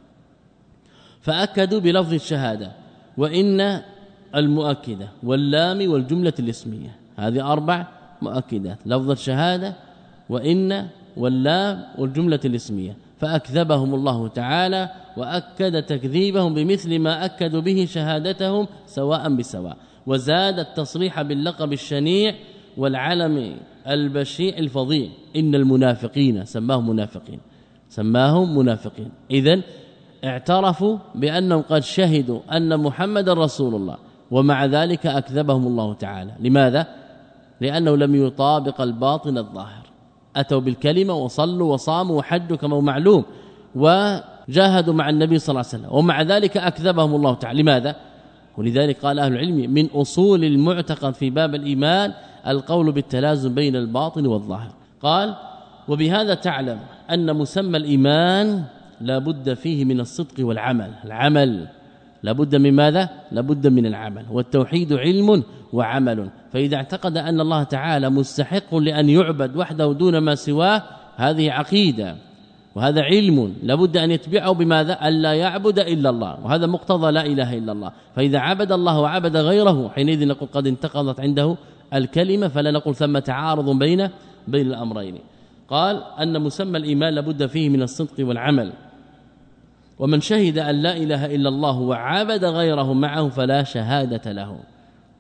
فأكدوا بلفظ الشهادة وإن المؤكدة واللام والجملة الاسمية، هذه أربع مؤكدات، لفظ الشهادة وإن واللام والجملة الاسمية. فأكذبهم الله تعالى وأكد تكذيبهم بمثل ما أكدوا به شهادتهم سواء بسواء، وزاد التصريح باللقب الشنيع والعلم البشيع الفظيع إن المنافقين، سماهم منافقين سماهم منافقين. إذن اعترفوا بأنهم قد شهدوا أن محمد رسول الله، ومع ذلك أكذبهم الله تعالى. لماذا؟ لأنه لم يطابق الباطن الظاهر، أتوا بالكلمة وصلوا وصاموا وحجوا كما هو معلوم وجاهدوا مع النبي صلى الله عليه وسلم، ومع ذلك أكذبهم الله تعالى. لماذا؟ ولذلك قال أهل العلم من أصول المعتقد في باب الإيمان القول بالتلازم بين الباطن والظاهر. قال وبهذا تعلم أن مسمى الإيمان لا بد فيه من الصدق والعمل. العمل لا بد من ماذا؟ لا بد من العمل، والتوحيد علم وعمل. فإذا اعتقد أن الله تعالى مستحق لأن يعبد وحده دون ما سواه، هذه عقيدة وهذا علم لا بد أن يتبعه بماذا؟ ألا يعبد إلا الله، وهذا مقتضى لا إله إلا الله. فإذا عبد الله وعبد غيره حينئذ نقول قد انتقضت عنده الكلمة، فلا نقول ثم تعارض بين بين الأمرين. قال أن مسمى الإيمان لابد فيه من الصدق والعمل، ومن شهد أن لا إله إلا الله وعبد غيره معه فلا شهادة له.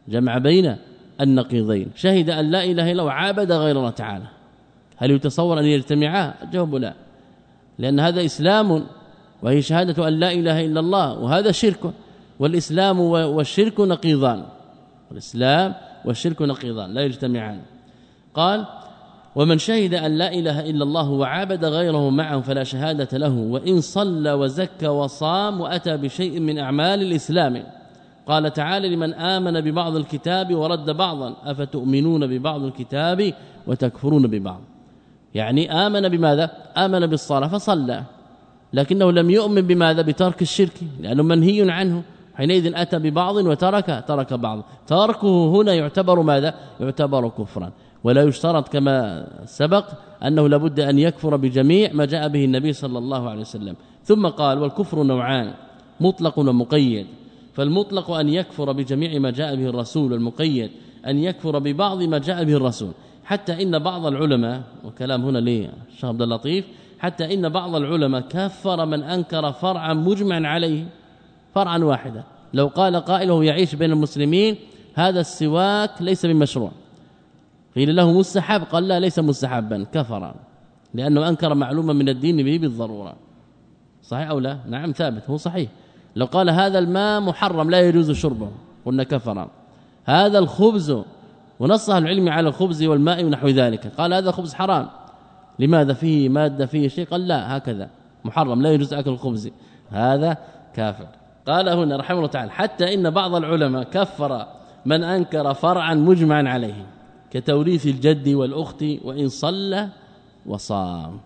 جمع بين النقيضين. شهد أن لا إله إلا الله وعابد غير الله تعالى، هل يتصور أن يجتمعا؟ الجواب لا، لأن هذا إسلام وهي شهادة أن لا إله إلا الله، وهذا شرك، والإسلام والشرك نقيضان، والإسلام والشرك نقيضان لا يجتمعان. قال ومن شهد أن لا إله إلا الله وعابد غيره معه فلا شهادة له، وإن صلى وزكى وصام وأتى بشيء من أعمال الإسلام. قال تعالى لمن آمن ببعض الكتاب ورد بعضا أفتؤمنون ببعض الكتاب وتكفرون ببعض، يعني آمن بماذا؟ آمن بالصلاة فصلى، لكنه لم يؤمن بماذا؟ بترك الشرك، لأنه منهي عنه، حينئذ أتى ببعض وترك ترك بعض، تركه هنا يعتبر ماذا؟ يعتبر كفرا. ولا يشترط كما سبق أنه لابد أن يكفر بجميع ما جاء به النبي صلى الله عليه وسلم. ثم قال والكفر نوعان، مطلق ومقيد، فالمطلق أن يكفر بجميع ما جاء به الرسول، والمقيد أن يكفر ببعض ما جاء به الرسول. حتى إن بعض العلماء، وكلام هنا ليه الشيخ عبد اللطيف، حتى إن بعض العلماء كفر من أنكر فرعا مجمع عليه، فرعا واحدا. لو قال قائله يعيش بين المسلمين هذا السواك ليس بمشروع، قيل له مستحب، قال لا ليس مستحبا، كفر، لأنه أنكر معلومة من الدين به بالضرورة. صحيح أو لا؟ نعم ثابت، هو صحيح. لو قال هذا الماء محرم لا يجوز شربه، قلنا كفر. هذا الخبز، ونص العلم على الخبز والماء ونحو ذلك، قال هذا خبز حرام، لماذا؟ فيه مادة فيه شيء، قال لا هكذا محرم لا يجوز أكل الخبز، هذا كافر. قال هنا رحمه الله تعالى حتى إن بعض العلماء كفر من أنكر فرعا مجمعا عليه كتوريث الجد والأخت وإن صلى وصام،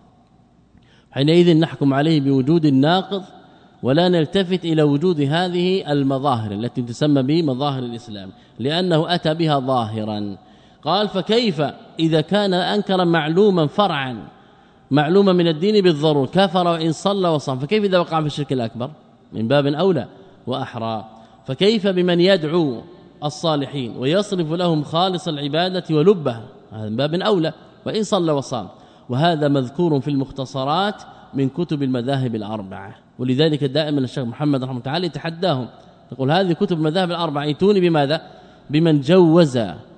حينئذ نحكم عليه بوجود الناقض ولا نلتفت إلى وجود هذه المظاهر التي تسمى بمظاهر الإسلام، لأنه أتى بها ظاهرا. قال فكيف إذا كان أنكر معلوما فرعا معلوما من الدين بالضرورة، كفر وإن صلى وصام، فكيف إذا وقع في الشرك الأكبر؟ من باب أولى وأحرى. فكيف بمن يدعو الصالحين ويصرف لهم خالص العبادة ولبها، هذا من باب أولى، وإن صلى وصام. وهذا مذكور في المختصرات من كتب المذاهب الأربعة، ولذلك دائما الشيخ محمد رحمه الله تعالى يتحداهم، يقول هذه كتب المذاهب الأربعة يتوني بماذا؟ بمن جوز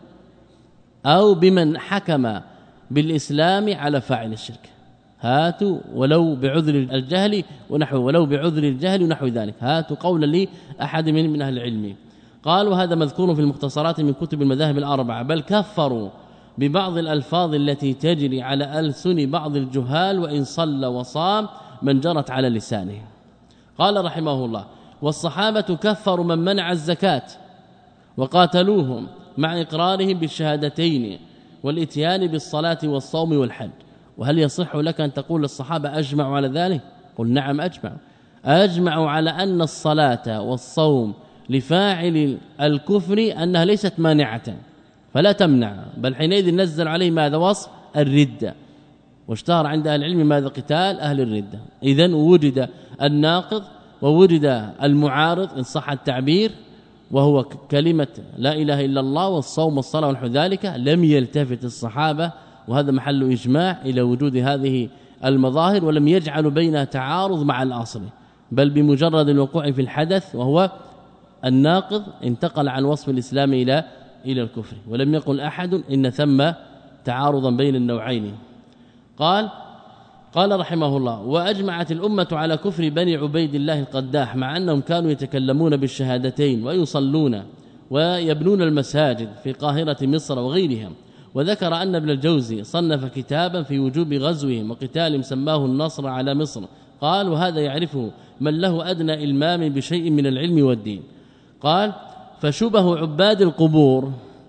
أو بمن حكم بالإسلام على فاعل الشرك، هاتوا ولو بعذر الجهل ونحو ولو بعذر الجهل ونحو ذلك، هاتوا قولا لي أحد من من أهل العلم. قالوا هذا مذكور في المختصرات من كتب المذاهب الأربعة، بل كفروا ببعض الألفاظ التي تجري على ألسن بعض الجهال وإن صلى وصام من جرت على لسانه. قال رحمه الله والصحابة كفروا من منع الزكاة وقاتلوهم مع إقرارهم بالشهادتين والإتيان بالصلاة والصوم والحج. وهل يصح لك أن تقول الصحابة أجمعوا على ذلك؟ قل نعم أجمعوا، أجمعوا على أن الصلاة والصوم لفاعل الكفر أنها ليست مانعة فلا تمنع، بل حينئذ نزل عليه ماذا؟ وصف الردة، واشتهر عند أهل العلم ماذا؟ قتال أهل الردة. إذن وجد الناقض ووجد المعارض إن صح التعبير، وهو كلمة لا إله إلا الله والصوم والصلاة ونحو ذلك. لم يلتفت الصحابة، وهذا محل إجماع، إلى وجود هذه المظاهر، ولم يجعلوا بينها تعارض مع الأصل، بل بمجرد الوقوع في الحدث وهو الناقض انتقل عن وصف الإسلام إلى إلى الكفر، ولم يقل أحد إن ثم تعارضا بين النوعين. قال قال رحمه الله وأجمعت الأمة على كفر بني عبيد الله القداح، مع أنهم كانوا يتكلمون بالشهادتين ويصلون ويبنون المساجد في قاهرة مصر وغيرها. وذكر أن ابن الجوزي صنف كتابا في وجوب غزوهم وقتالهم سماه النصر على مصر. قال وهذا يعرفه من له أدنى إلمام بشيء من العلم والدين. قال فشبه عباد القبور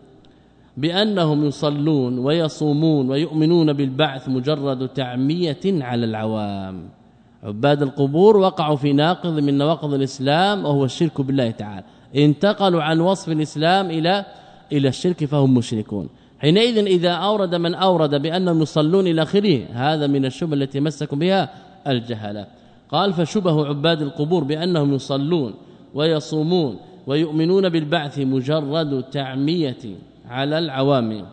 بأنهم يصلون ويصومون ويؤمنون بالبعث مجرد تعمية على العوام. عباد القبور وقعوا في ناقض من نواقض الإسلام وهو الشرك بالله تعالى، انتقلوا عن وصف الإسلام إلى إلى الشرك فهم مشركون. حينئذ إذا أورد من أورد بأنهم يصلون إلى آخره، هذا من الشبه التي مسكوا بها الجهلة. قال فشبه عباد القبور بأنهم يصلون ويصومون ويؤمنون بالبعث مجرد تعمية على العوام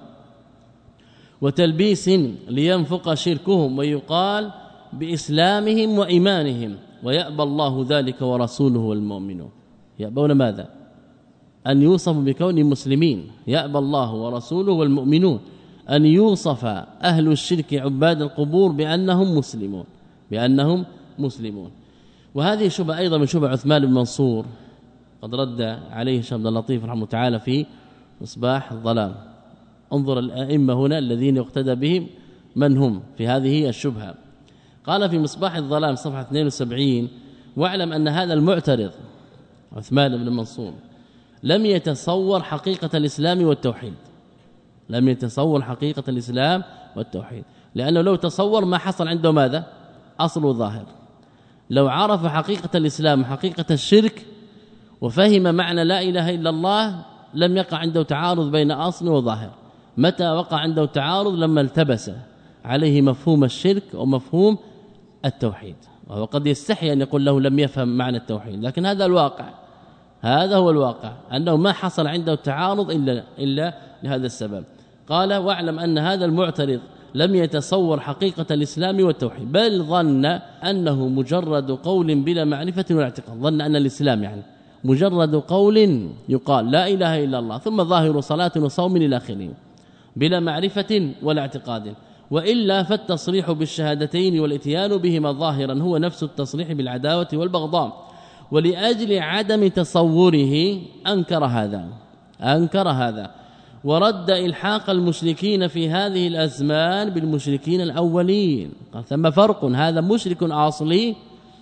وتلبيس لينفق شركهم ويقال بإسلامهم وإيمانهم، ويأبى الله ذلك ورسوله والمؤمنون. يأبون ماذا؟ أن يوصفوا بكون مسلمين، يأبى الله ورسوله والمؤمنون أن يوصف أهل الشرك عباد القبور بأنهم مسلمون بأنهم مسلمون. وهذه شبهة أيضا من شبه عثمان بن منصور، قد رد عليه الشيخ عبد اللطيف رحمه تعالى في مصباح الظلام. انظر الأئمة هنا الذين يقتدى بهم من هم في هذه الشبهة. قال في مصباح الظلام صفحة اثنين وسبعين: واعلم أن هذا المعترض عثمان بن منصور لم يتصور حقيقة الإسلام والتوحيد، لم يتصور حقيقة الإسلام والتوحيد، لأنه لو تصور ما حصل عنده ماذا؟ أصل ظاهر. لو عرف حقيقة الإسلام وحقيقة الشرك وفهم معنى لا إله إلا الله لم يقع عنده تعارض بين أصل وظاهر. متى وقع عنده تعارض؟ لما التبس عليه مفهوم الشرك ومفهوم التوحيد، وهو قد يستحي أن يقول له لم يفهم معنى التوحيد، لكن هذا الواقع، هذا هو الواقع أنه ما حصل عنده تعارض إلا, إلا لهذا السبب. قال: واعلم أن هذا المعترض لم يتصور حقيقة الإسلام والتوحيد، بل ظن أنه مجرد قول بلا معرفة ولا اعتقاد. ظن أن الإسلام يعني مجرد قول يقال لا إله إلا الله ثم ظاهر صلاة وصوم إلى آخره بلا معرفة ولا اعتقاد، وإلا فالتصريح بالشهادتين والاتيان بهما ظاهرا هو نفس التصريح بالعداوة والبغضاء. ولأجل عدم تصوره أنكر هذا أنكر هذا ورد إلحاق المشركين في هذه الأزمان بالمشركين الأولين. قال ثم فرق، هذا مشرك أصلي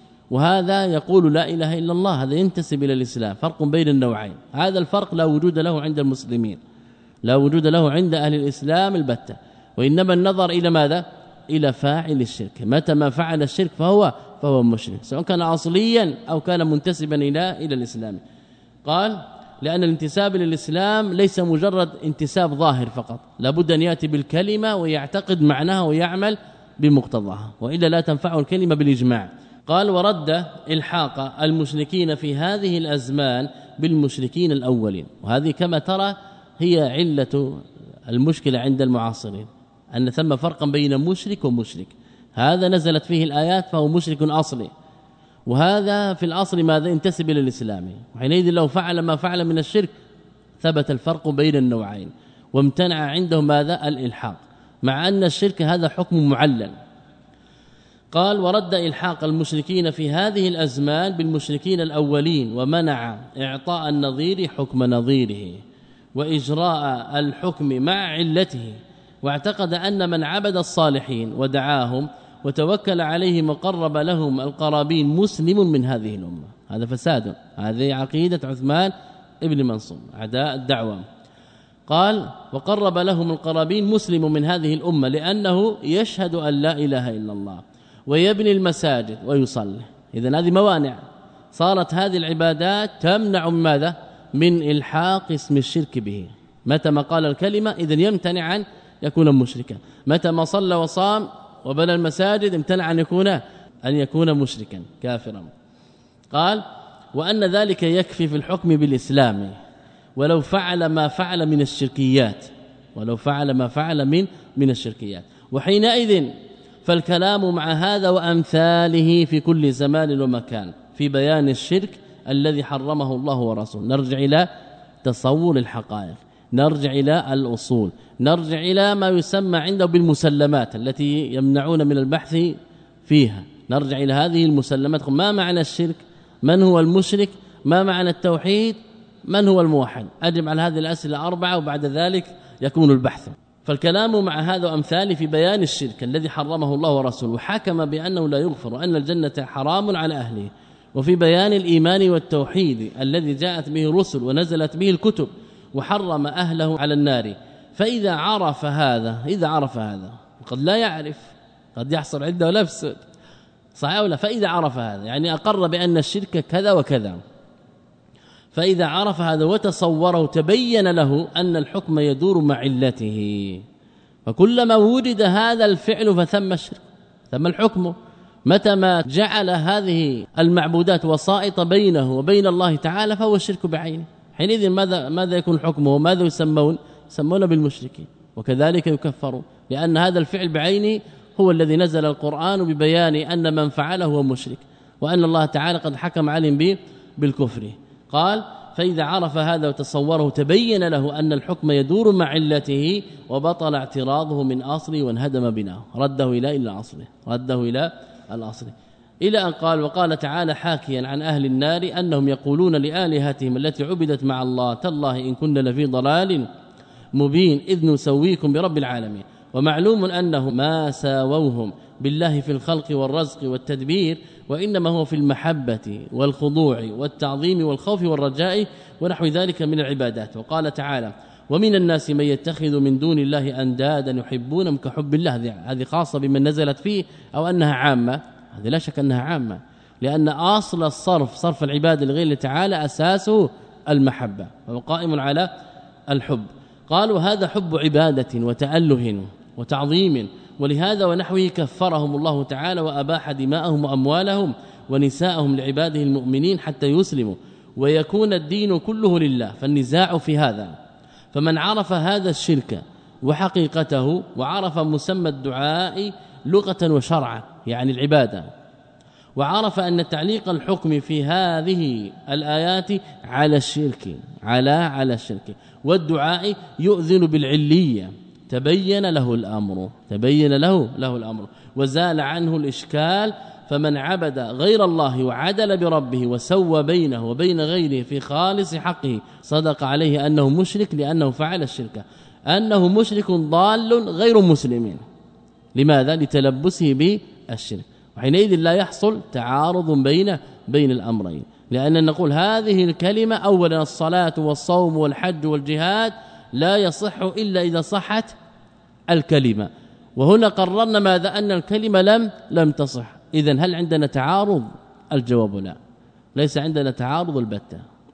وهذا يقول لا إله إلا الله، هذا ينتسب إلى الإسلام. فرق بين النوعين، هذا الفرق لا وجود له عند المسلمين، لا وجود له عند أهل الإسلام البتة، وإنما النظر إلى ماذا؟ إلى فاعل الشرك. متى ما فعل الشرك فهو فهو مشرك، سواء كان أصليا أو كان منتسبا إلى إلى الإسلام. قال: لأن الانتساب للإسلام ليس مجرد انتساب ظاهر فقط، لابد أن يأتي بالكلمة ويعتقد معناها ويعمل بمقتضاها، وإلا لا تنفعه الكلمة بالإجماع. قال: ورد إلحاق المشركين في هذه الأزمان بالمشركين الأولين. وهذه كما ترى هي علة المشكلة عند المعاصرين، أن ثم فرقا بين مشرك ومشرك، هذا نزلت فيه الآيات فهو مشرك أصلي، وهذا في الأصل ماذا؟ ينتسب إلى الإسلام. وحينئذ لو فعل ما فعل من الشرك ثبت الفرق بين النوعين، وامتنع عنده ماذا؟ الإلحاق، مع أن الشرك هذا حكم معلل. قال: ورد إلحاق المشركين في هذه الأزمان بالمشركين الأولين، ومنع إعطاء النظير حكم نظيره وإجراء الحكم مع علته، واعتقد أن من عبد الصالحين ودعاهم وتوكل عليهم وقرب لهم القرابين مسلم من هذه الأمة. هذا فساد، هذه عقيدة عثمان ابن منصور أعداء الدعوة. قال: وقرب لهم القرابين مسلم من هذه الأمة لأنه يشهد أن لا إله إلا الله ويبني المساجد ويصلي. إذن هذه موانع، صارت هذه العبادات تمنع من ماذا؟ من إلحاق اسم الشرك به. متى ما قال الكلمة إذن يمتنع أن يكون مشركا، متى ما صلى وصام وبنى المساجد امتنع أن يكون أن يكون مشركا كافرا. قال: وأن ذلك يكفي في الحكم بالإسلام ولو فعل ما فعل من الشركيات، ولو فعل ما فعل من من الشركيات. وحينئذ فالكلام مع هذا وأمثاله في كل زمان ومكان في بيان الشرك الذي حرمه الله ورسوله. نرجع إلى تصور الحقائق، نرجع إلى الأصول، نرجع إلى ما يسمى عنده بالمسلمات التي يمنعون من البحث فيها، نرجع إلى هذه المسلمات. ما معنى الشرك؟ من هو المشرك؟ ما معنى التوحيد؟ من هو الموحد؟ أجب على هذه الأسئلة أربعة وبعد ذلك يكون البحث. فالكلام مع هذا وأمثاله في بيان الشرك الذي حرمه الله ورسوله وحكم بأنه لا يغفر وأن الجنة حرام على أهله، وفي بيان الإيمان والتوحيد الذي جاءت به الرسل ونزلت به الكتب وحرم أهله على النار. فإذا عرف هذا إذا عرف هذا قد لا يعرف، قد يحصل عنده لبس صحيح ولا؟ فإذا عرف هذا يعني أقر بأن الشرك كذا وكذا، فإذا عرف هذا وتصوره تبين له أن الحكم يدور مع علته، فكلما وجد هذا الفعل فثم الشرك ثم الحكم. متى ما جعل هذه المعبودات وسائط بينه وبين الله تعالى فهو الشرك بعينه. حينئذ ماذا ماذا يكون حكمه؟ ماذا يسمون؟ يسمون بالمشركين، وكذلك يكفروا، لأن هذا الفعل بعينه هو الذي نزل القرآن ببيان أن من فعله هو مشرك، وأن الله تعالى قد حكم عليهم به بالكفر. قال: فإذا عرف هذا وتصوره تبين له أن الحكم يدور مع علته وبطل اعتراضه من أصله وانهدم بناه، رده إلى إلى أصله رده إلى الأصل، إلى أن قال وقال تعالى حاكيا عن أهل النار أنهم يقولون لآلهتهم التي عبدت مع الله تالله إن كنا لفي ضلال مبين إذ نسويكم برب العالمين. ومعلوم أنه ما ساووهم بالله في الخلق والرزق والتدبير، وإنما هو في المحبة والخضوع والتعظيم والخوف والرجاء ونحو ذلك من العبادات. وقال تعالى ومن الناس من يتخذ من دون الله أندادا يحبونهم كحب الله، هذه خاصة بمن نزلت فيه أو أنها عامة؟ هذه لا شك أنها عامة، لأن أصل الصرف صرف العباد لغير الله تعالى أساسه المحبة وهو قائم على الحب. قالوا هذا حب عبادة وتأله وتعظيم، ولهذا ونحوه كفرهم الله تعالى وأباح دماءهم وأموالهم ونساءهم لعباده المؤمنين حتى يسلموا ويكون الدين كله لله. فالنزاع في هذا، فمن عرف هذا الشرك وحقيقته وعرف مسمى الدعاء لغة وشرعا يعني العبادة، وعرف أن تعليق الحكم في هذه الآيات على الشرك على على الشرك والدعاء يؤذن بالعلية، تبين له الأمر تبين له له الأمر وزال عنه الإشكال. فمن عبد غير الله وعدل بربه وسوى بينه وبين غيره في خالص حقه صدق عليه أنه مشرك، لأنه فعل الشرك، أنه مشرك ضال غير مسلم. لماذا؟ لتلبسه بالشرك، وحينئذ لا يحصل تعارض بين بين الأمرين، لأن نقول هذه الكلمة أولا الصلاة والصوم والحج والجهاد لا يصح إلا إذا صحت الكلمة، وهنا قررنا ماذا؟ أن الكلمة لم لم تصح. إذن هل عندنا تعارض؟ الجواب لا، ليس عندنا تعارض البتة.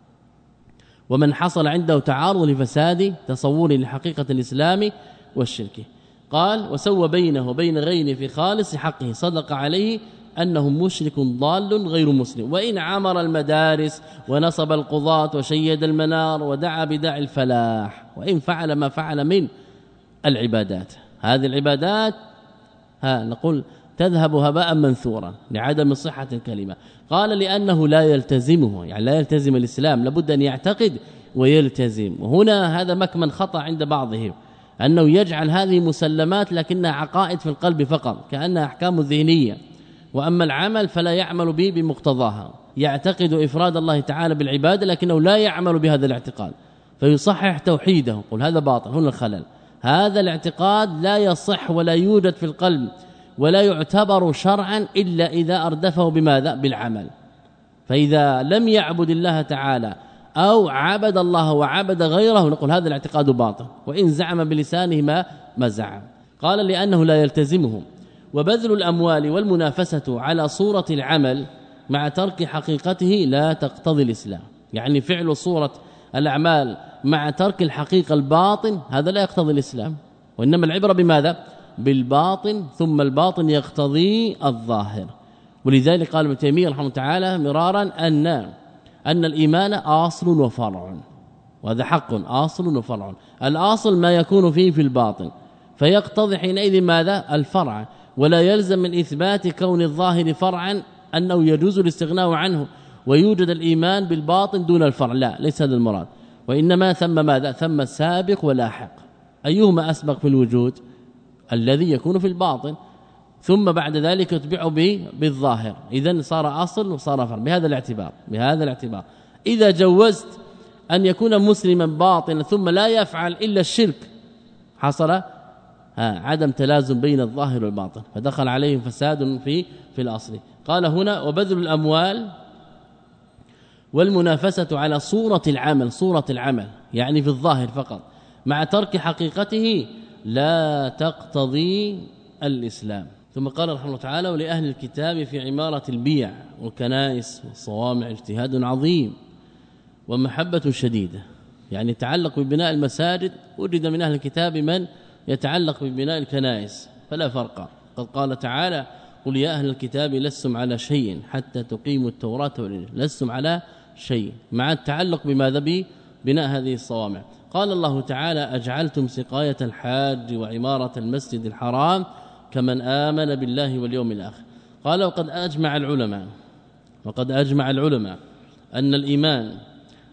ومن حصل عنده تعارض لفساد تصوره لحقيقة الإسلام والشرك. قال وسوى بينه وبين غيره في خالص حقه صدق عليه أنه مشرك ضال غير مسلم، وإن عمر المدارس ونصب القضاة وشيد المنار ودعا بداعي الفلاح، وإن فعل ما فعل من العبادات. هذه العبادات ها نقول تذهب هباء منثورا لعدم صحة الكلمة. قال لأنه لا يلتزمه، يعني لا يلتزم الإسلام، لابد أن يعتقد ويلتزم. وهنا هذا مكمن خطأ عند بعضهم، أنه يجعل هذه مسلمات لكنها عقائد في القلب فقط كأنها أحكام ذهنية، وأما العمل فلا يعمل به بمقتضاها، يعتقد إفراد الله تعالى بالعبادة لكنه لا يعمل بهذا الاعتقاد فيصحح توحيده. قل هذا باطل، هنا الخلل. هذا الاعتقاد لا يصح ولا يوجد في القلب ولا يعتبر شرعا إلا إذا أردفه بماذا؟ بالعمل. فإذا لم يعبد الله تعالى أو عبد الله وعبد غيره نقول هذا الاعتقاد باطل، وإن زعم بلسانه ما ما زعم. قال لأنه لا يلتزمهم. وبذل الأموال والمنافسة على صورة العمل مع ترك حقيقته لا تقتضي الإسلام، يعني فعل صورة الأعمال مع ترك الحقيقة الباطن هذا لا يقتضي الإسلام، وإنما العبرة بماذا؟ بالباطن، ثم الباطن يقتضي الظاهر. ولذلك قال ابن تيمية رحمه الله تعالى مرارا أن أن الإيمان أصل وفرع، وهذا حق أصل وفرع. الأصل ما يكون فيه في الباطن فيقتضي حينئذ ماذا؟ الفرع، ولا يلزم من إثبات كون الظاهر فرعا أنه يجوز الاستغناء عنه ويوجد الإيمان بالباطن دون الفرع، لا، ليس هذا المراد. وإنما ثم ماذا؟ ثم السابق ولاحق، أيهما أسبق في الوجود؟ الذي يكون في الباطن، ثم بعد ذلك يتبعه بالظاهر، إذن صار أصل وصار فرع بهذا الاعتبار بهذا الاعتبار. إذا جوزت أن يكون مسلما باطنا ثم لا يفعل إلا الشرك حصل ها عدم تلازم بين الظاهر والباطن، فدخل عليهم فساد في في الأصل. قال هنا وبذل الأموال والمنافسة على صورة العمل صورة العمل يعني في الظاهر فقط مع ترك حقيقته لا تقتضي الإسلام. ثم قال رحمه الله تعالى ولأهل الكتاب في عمارة البيع والكنائس والصوامع اجتهاد عظيم ومحبة شديدة، يعني يتعلق ببناء المساجد. وجد من أهل الكتاب من يتعلق ببناء الكنائس فلا فرق. قد قال تعالى قل يا أهل الكتاب لستم على شيء حتى تقيموا التوراة والإنجيل، لستم على شيء مع التعلق بماذا؟ ببناء هذه الصوامع. قال الله تعالى أجعلتم سقاية الحاج وعمارة المسجد الحرام كمن آمن بالله واليوم الآخر. قال وقد أجمع العلماء وقد أجمع العلماء أن الإيمان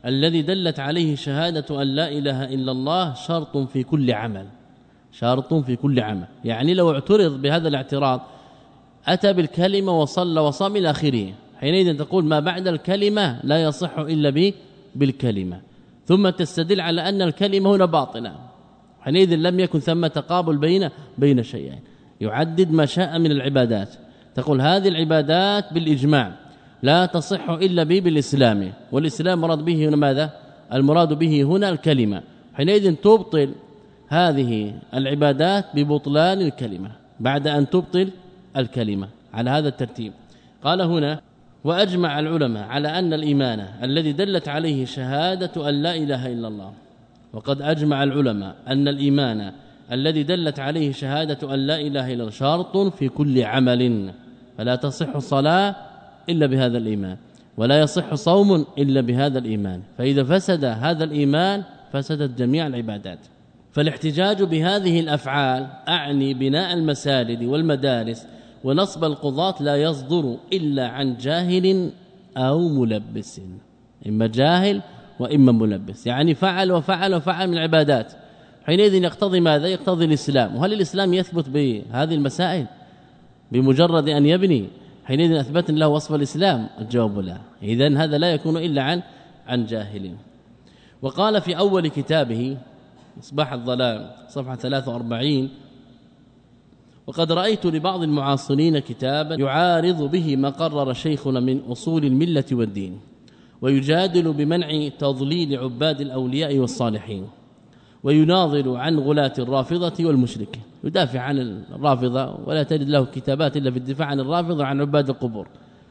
الذي دلت عليه شهادة أن لا إله إلا الله شرط في كل عمل، شرط في كل عمل. يعني لو اعترض بهذا الاعتراض أتى بالكلمة وصلى وصام إلى آخره، حينئذ تقول ما بعد الكلمة لا يصح إلا به بالكلمة، ثم تستدل على أن الكلمة هنا باطلة، حينئذ لم يكن ثم تقابل بين بين شيئين. يعدد ما شاء من العبادات، تقول هذه العبادات بالإجماع لا تصح إلا به بالإسلام، والإسلام مراد به هنا ماذا؟ المراد به هنا الكلمة، حينئذ تبطل هذه العبادات ببطلان الكلمة بعد أن تبطل الكلمة على هذا الترتيب. قال هنا وأجمع العلماء على أن الإيمان الذي دلت عليه شهادة أن لا إله إلا الله، وقد أجمع العلماء أن الإيمان الذي دلت عليه شهادة أن لا إله إلا الله شرط في كل عمل، فلا تصح صلاة إلا بهذا الإيمان، ولا يصح صوم إلا بهذا الإيمان، فإذا فسد هذا الإيمان فسدت جميع العبادات. فالاحتجاج بهذه الأفعال أعني بناء المساجد والمدارس ونصب القضاة لا يصدر إلا عن جاهل أو ملبس، إما جاهل وإما ملبس، يعني فعل وفعل وفعل من العبادات، حينئذ يقتضي ماذا؟ يقتضي الإسلام. وهل الإسلام يثبت بهذه المسائل بمجرد أن يبني؟ حينئذ أثبت له وصف الإسلام؟ الجواب لا. إذن هذا لا يكون إلا عن عن جاهل. وقال في أول كتابه مصباح الظلام صفحة ثلاثة وأربعين وقد رأيت لبعض المعاصرين كتابا يعارض به ما قرر شيخنا من أصول الملة والدين، ويجادل بمنع تضليل عباد الأولياء والصالحين، ويناظر عن غلاة الرافضة والمشركين، يدافع عن الرافضة ولا تجد له كتابات إلا في الدفاع عن الرافضة عن عباد القبور،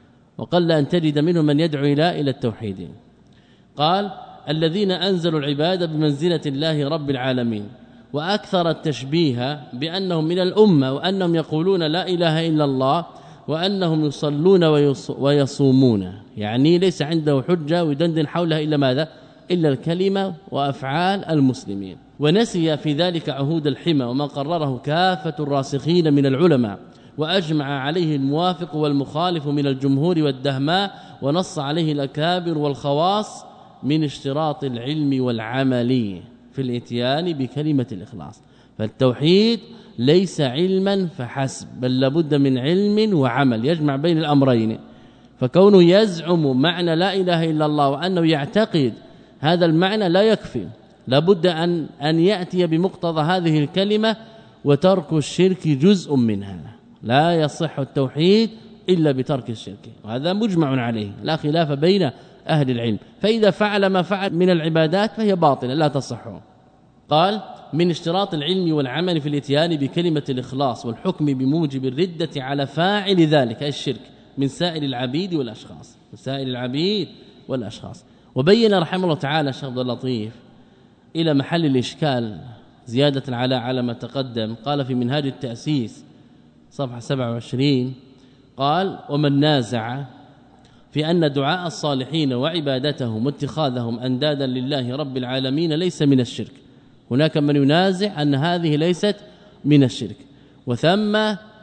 وقل أن تجد منهم من يدعو إلى إلى التوحيد. قال الذين أنزلوا العبادة بمنزلة الله رب العالمين، وأكثر التشبيه بأنهم من الأمة، وأنهم يقولون لا إله إلا الله، وأنهم يصلون ويصومون، يعني ليس عنده حجة ويدندن حولها إلا ماذا؟ إلا الكلمة وأفعال المسلمين. ونسي في ذلك عهود الحمى وما قرره كافة الراسخين من العلماء، وأجمع عليه الموافق والمخالف من الجمهور والدهماء، ونص عليه الأكابر والخواص من اشتراط العلم والعمل في الاتيان بكلمة الإخلاص. فالتوحيد ليس علما فحسب، بل لابد من علم وعمل يجمع بين الأمرين. فكونه يزعم معنى لا إله إلا الله وأنه يعتقد هذا المعنى لا يكفي، لابد أن أن يأتي بمقتضى هذه الكلمة، وترك الشرك جزء منها. لا يصح التوحيد إلا بترك الشرك، وهذا مجمع عليه لا خلاف بين أهل العلم. فإذا فعل ما فعل من العبادات فهي باطلة لا تصح. قال من اشتراط العلم والعمل في الاتيان بكلمة الإخلاص والحكم بموجب الردة على فاعل ذلك الشرك من سائر العبيد والأشخاص، من سائر العبيد والأشخاص. وبين رحمه الله تعالى الشيخ عبد اللطيف إلى محل الإشكال زيادة على على ما تقدم. قال في منهاج التأسيس صفحة سبعة وعشرين قال ومن نازع في أن دعاء الصالحين وعبادتهم واتخاذهم أندادا لله رب العالمين ليس من الشرك. هناك من ينازع أن هذه ليست من الشرك، وثم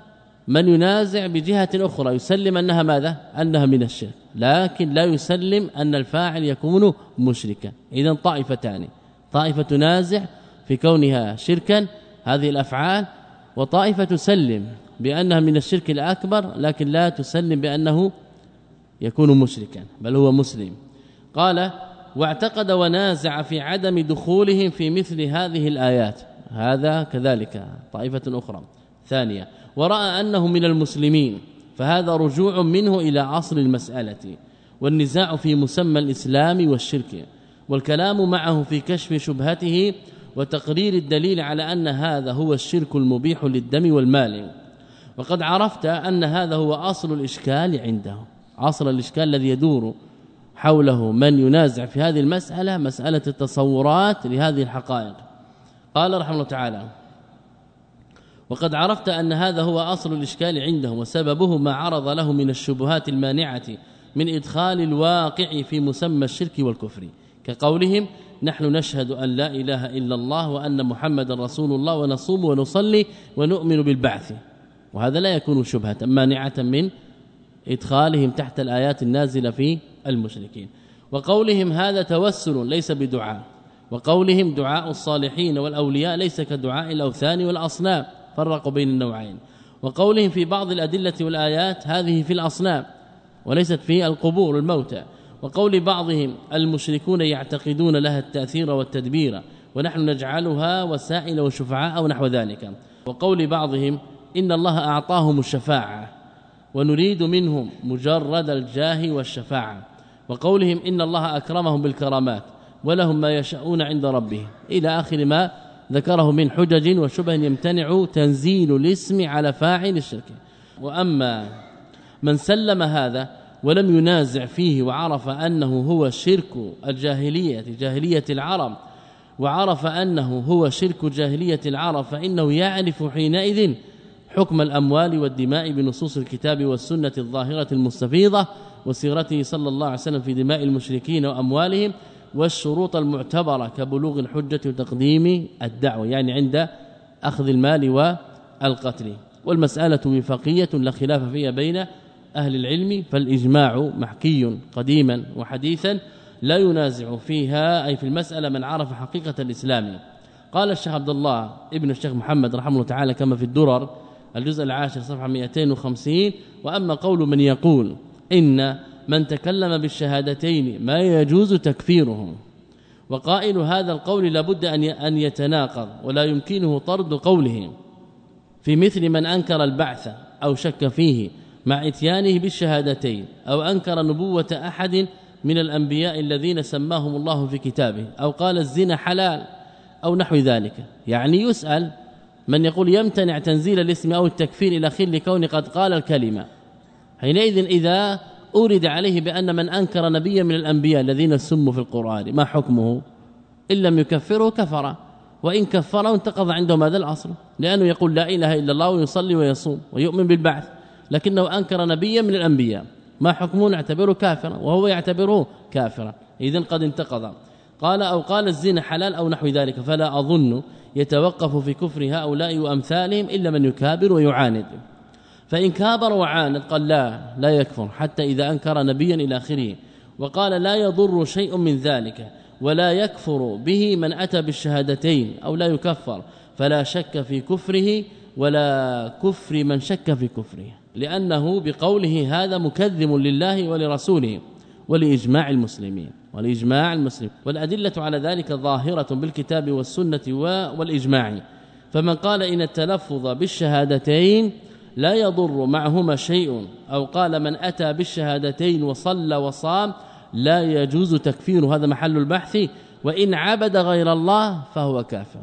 من ينازع بجهة أخرى يسلم أنها ماذا؟ أنها من الشرك، لكن لا يسلم أن الفاعل يكون مشركا. إذن طائفتان، طائفة تنازع في كونها شركا هذه الأفعال، وطائفة تسلم بأنها من الشرك الأكبر لكن لا تسلم بأنه يكون مشركا بل هو مسلم. قال واعتقد ونازع في عدم دخولهم في مثل هذه الآيات، هذا كذلك طائفة أخرى ثانية، ورأى أنه من المسلمين، فهذا رجوع منه إلى أصل المسألة والنزاع في مسمى الإسلام والشرك، والكلام معه في كشف شبهته وتقرير الدليل على أن هذا هو الشرك المبيح للدم والمال. وقد عرفت أن هذا هو أصل الإشكال عنده، أصل الإشكال الذي يدور حوله من ينازع في هذه المسألة، مسألة التصورات لهذه الحقائق. قال رحمه الله تعالى وقد عرفت أن هذا هو أصل الإشكال عندهم، وسببه ما عرض له من الشبهات المانعة من إدخال الواقع في مسمى الشرك والكفر، كقولهم نحن نشهد أن لا إله إلا الله وأن محمد رسول الله ونصوم ونصلي ونؤمن بالبعث، وهذا لا يكون شبهة مانعة من إدخالهم تحت الآيات النازلة في المشركين. وقولهم هذا توسل ليس بدعاء، وقولهم دعاء الصالحين والأولياء ليس كدعاء الأوثان والأصنام، فرقوا بين النوعين. وقولهم في بعض الأدلة والآيات هذه في الأصنام وليست في القبور الموتى. وقول بعضهم المشركون يعتقدون لها التأثير والتدبير ونحن نجعلها وسائل وشفعاء ونحو ذلك. وقول بعضهم إن الله أعطاهم الشفاعة ونريد منهم مجرد الجاه والشفاعة. وقولهم إن الله أكرمهم بالكرامات ولهم ما يشاءون عند ربهم إلى آخر ما ذكره من حجج وشبه يمتنع تنزيل الاسم على فاعل الشرك. وأما من سلم هذا ولم ينازع فيه وعرف أنه هو شرك الجاهلية جاهلية العرب وعرف أنه هو شرك جاهلية العرب فإنه يعرف حينئذ حكم الأموال والدماء بنصوص الكتاب والسنة الظاهرة المستفيضة وسيرته صلى الله عليه وسلم في دماء المشركين وأموالهم والشروط المعتبرة كبلوغ الحجة وتقديم الدعوة، يعني عند أخذ المال والقتل. والمسألة وفاقية لا خلاف فيها بين أهل العلم، فالإجماع محكي قديما وحديثا لا ينازع فيها، أي في المسألة من عرف حقيقة الإسلام. قال الشيخ عبد الله ابن الشيخ محمد رحمه الله تعالى كما في الدرر الجزء العاشر صفحة مئتين وخمسين: وأما قول من يقول إن من تكلم بالشهادتين ما يجوز تكفيره، وقائل هذا القول لابد أن يتناقض ولا يمكنه طرد قوله في مثل من أنكر البعث أو شك فيه مع اتيانه بالشهادتين، أو أنكر نبوة أحد من الأنبياء الذين سماهم الله في كتابه، أو قال الزنا حلال أو نحو ذلك. يعني يسأل من يقول يمتنع تنزيل الاسم أو التكفير إلى خل كون قد قال الكلمة، حينئذ إذا أورد عليه بأن من أنكر نبيا من الأنبياء الذين سموا في القرآن ما حكمه؟ إن لم يكفره كفر، وإن كفره انتقض عندهم هذا الأصل، لأنه يقول لا إله إلا الله ويصلي ويصوم ويؤمن بالبعث، لكنه أنكر نبيا من الأنبياء ما حكمه؟ نعتبره كافرا وهو يعتبره كافرا، إذن قد انتقض. قال أو قال الزنا حلال أو نحو ذلك، فلا أظن يتوقف في كفر هؤلاء وأمثالهم إلا من يكابر ويعاند. فإن كابر وعاند قال لا لا يكفر حتى إذا أنكر نبيا إلى آخره. وقال لا يضر شيء من ذلك ولا يكفر به من أتى بالشهادتين أو لا يكفر، فلا شك في كفره ولا كفر من شك في كفره، لأنه بقوله هذا مكذب لله ولرسوله ولإجماع المسلمين والإجماع المسلم. والأدلة على ذلك ظاهرة بالكتاب والسنة والإجماع. فمن قال إن التلفظ بالشهادتين لا يضر معهما شيء، أو قال من أتى بالشهادتين وصلى وصام لا يجوز تكفيره، هذا محل البحث، وإن عبد غير الله فهو كافر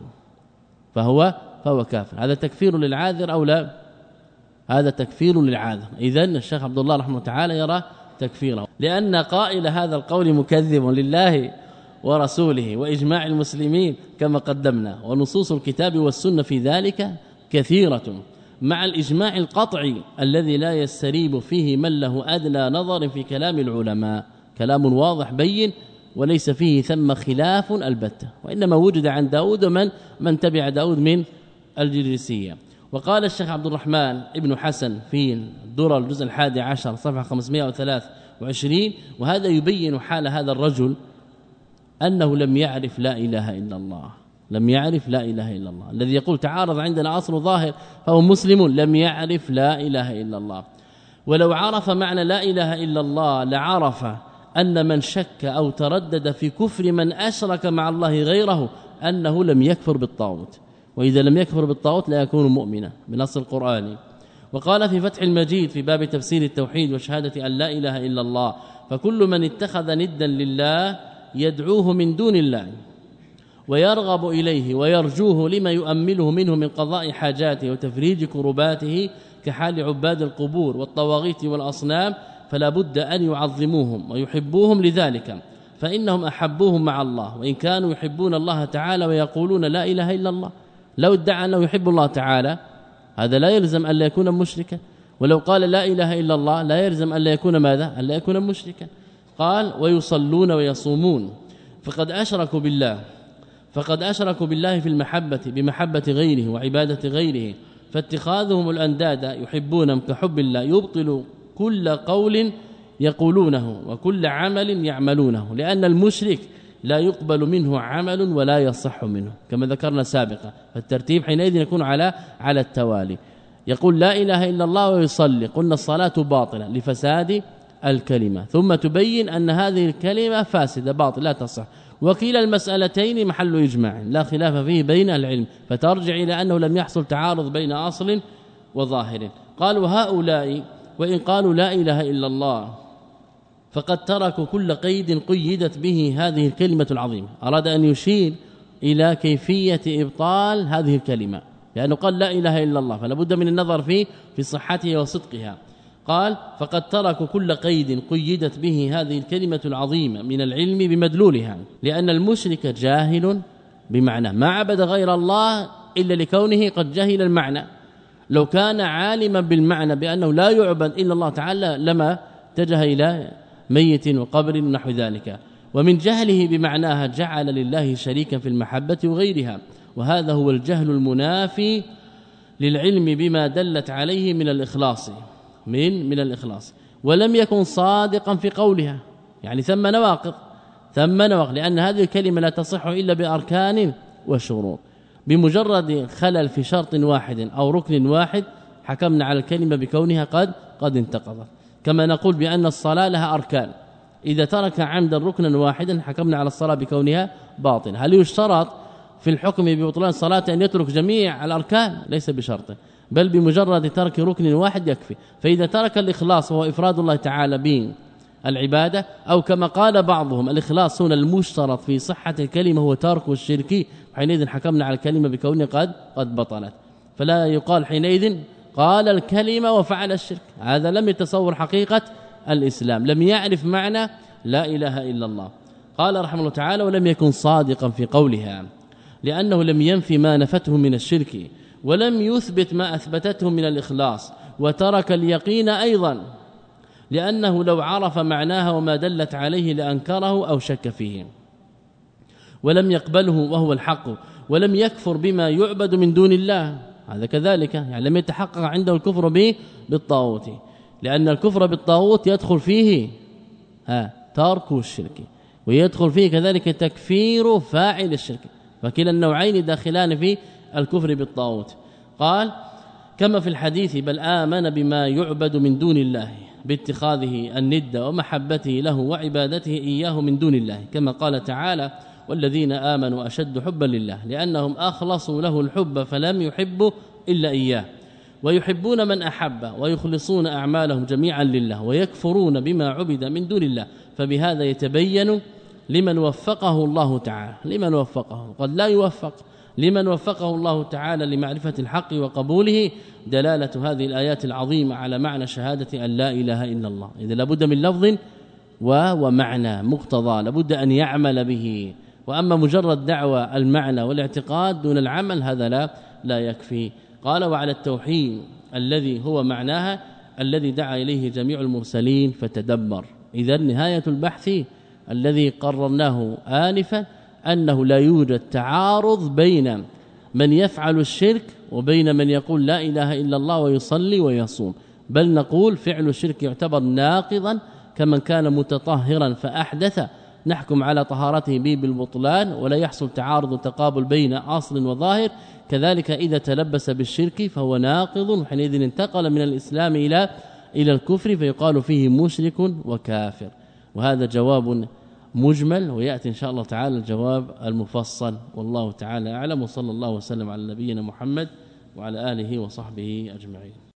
فهو فهو كافر. هذا تكفير للعاذر أو لا؟ هذا تكفير للعاذر. إذن الشيخ عبد الله رحمه تعالى يرى تكفيره، لأن قائل هذا القول مكذب لله ورسوله وإجماع المسلمين كما قدمنا، ونصوص الكتاب والسنة في ذلك كثيرة، مع الإجماع القطعي الذي لا يستريب فيه من له أدنى نظر في كلام العلماء، كلام واضح بين وليس فيه ثم خلاف البتة، وإنما وجد عن داود من من تبع داود من الجريسية. وقال الشيخ عبد الرحمن ابن حسن في الدرر الجزء الحادي عشر صفحة خمسمائة وثلاثة وعشرين، وهذا يبين حال هذا الرجل أنه لم يعرف لا إله إلا الله، لم يعرف لا إله إلا الله. الذي يقول تعارض عندنا أصل ظاهر فهو مسلم لم يعرف لا إله إلا الله. ولو عرف معنى لا إله إلا الله لعرف أن من شك أو تردد في كفر من أشرك مع الله غيره أنه لم يكفر بالطاغوت، وإذا لم يكفر بالطاغوت لا يكون مؤمنا بنص القرآن. وقال في فتح المجيد في باب تفسير التوحيد وشهادة أن لا إله إلا الله: فكل من اتخذ ندا لله يدعوه من دون الله ويرغب إليه ويرجوه لما يؤمله منه من قضاء حاجاته وتفريج كرباته كحال عباد القبور والطواغيت والأصنام، فلا بد أن يعظموهم ويحبوهم لذلك، فإنهم أحبوهم مع الله، وإن كانوا يحبون الله تعالى ويقولون لا إله إلا الله. لو ادعى أنه يحب الله تعالى هذا لا يلزم أن لا يكون مشركا، ولو قال لا إله إلا الله لا يلزم أن لا يكون ماذا؟ أن لا يكون مشركا. قال ويصلون ويصومون فقد أشركوا بالله فقد أشركوا بالله في المحبة بمحبة غيره وعبادة غيره، فاتخاذهم الأنداد يحبونهم كحب الله يبطل كل قول يقولونه وكل عمل يعملونه، لأن المشرك لا يقبل منه عمل ولا يصح منه كما ذكرنا سابقا، فالترتيب حينئذ يكون على على التوالي. يقول لا إله إلا الله ويصلي، قلنا الصلاة باطلة لفساد الكلمة، ثم تبين أن هذه الكلمة فاسدة باطلة لا تصح، وكلا المسألتين محل إجماع لا خلاف فيه بين العلم، فترجع إلى أنه لم يحصل تعارض بين أصل وظاهر. قالوا هؤلاء وإن قالوا لا إله إلا الله فقد تركوا كل قيد قيدت به هذه الكلمة العظيمة. أراد أن يشير إلى كيفية إبطال هذه الكلمة، لأنه قال لا إله إلا الله فلا بد من النظر فيه في صحتها وصدقها. قال فقد تركوا كل قيد قيدت به هذه الكلمة العظيمة من العلم بمدلولها، لأن المشرك جاهل بمعنى ما عبد غير الله إلا لكونه قد جهل المعنى. لو كان عالما بالمعنى بأنه لا يعبد إلا الله تعالى لما اتجه إلى ميت وقبر ونحو ذلك، ومن جهله بمعناها جعل لله شريكا في المحبة وغيرها، وهذا هو الجهل المنافي للعلم بما دلت عليه من الإخلاص من من الإخلاص، ولم يكن صادقا في قولها، يعني ثم نواقض ثم نواقض لأن هذه الكلمة لا تصح إلا بأركان وشروط. بمجرد خلل في شرط واحد أو ركن واحد حكمنا على الكلمة بكونها قد قد انتقضت، كما نقول بأن الصلاة لها أركان، إذا ترك عمدا ركنا واحدا حكمنا على الصلاة بكونها باطل. هل يشترط في الحكم ببطلان الصلاة أن يترك جميع الأركان؟ ليس بشرط، بل بمجرد ترك ركن واحد يكفي. فإذا ترك الإخلاص وهو إفراد الله تعالى به العبادة، أو كما قال بعضهم الإخلاص هنا المشترط في صحة الكلمة هو ترك الشرك، حينئذ حكمنا على الكلمة بكونها قد قد بطلت. فلا يقال حينئذ قال الكلمة وفعل الشرك، هذا لم يتصور حقيقة الإسلام، لم يعرف معنى لا إله إلا الله. قال رحمه الله تعالى ولم يكن صادقا في قولها، لأنه لم ينفي ما نفته من الشرك ولم يثبت ما أثبتته من الإخلاص، وترك اليقين أيضا، لأنه لو عرف معناها وما دلت عليه لأنكره أو شك فيه، ولم يقبله وهو الحق، ولم يكفر بما يعبد من دون الله، هذا كذلك يعني لم يتحقق عنده الكفر به بالطاغوت، لأن الكفر بالطاغوت يدخل فيه ها ترك الشرك، ويدخل فيه كذلك تكفير فاعل الشرك، فكلا النوعين داخلان في الكفر بالطاغوت. قال كما في الحديث بل آمن بما يعبد من دون الله باتخاذه الند ومحبته له وعبادته إياه من دون الله، كما قال تعالى والذين آمنوا أشد حبا لله، لأنهم أخلصوا له الحب فلم يحبوا إلا إياه، ويحبون من أحب ويخلصون أعمالهم جميعا لله، ويكفرون بما عبد من دون الله. فبهذا يتبين لمن وفقه الله تعالى، لمن وفقه قد لا يوفق، لمن وفقه الله تعالى لمعرفة الحق وقبوله دلالة هذه الآيات العظيمة على معنى شهادة أن لا إله إلا الله. إذا لابد من لفظ ومعنى مقتضى لابد أن يعمل به، وأما مجرد دعوة المعنى والاعتقاد دون العمل هذا لا لا يكفي. قال وعلى التوحيد الذي هو معناها الذي دعا إليه جميع المرسلين فتدبر. إذا نهاية البحث الذي قررناه آنفا أنه لا يوجد تعارض بين من يفعل الشرك وبين من يقول لا إله إلا الله ويصلي ويصوم، بل نقول فعل الشرك يعتبر ناقضا كمن كان متطهرا فأحدث نحكم على طهارته به بالبطلان، ولا يحصل تعارض وتقابل بين أصل وظاهر. كذلك إذا تلبس بالشرك فهو ناقض، وحينئذ انتقل من الإسلام إلى إلى الكفر فيقال فيه مشرك وكافر. وهذا جواب مجمل، ويأتي إن شاء الله تعالى الجواب المفصل، والله تعالى أعلم، وصلى الله وسلم على نبينا محمد وعلى آله وصحبه أجمعين.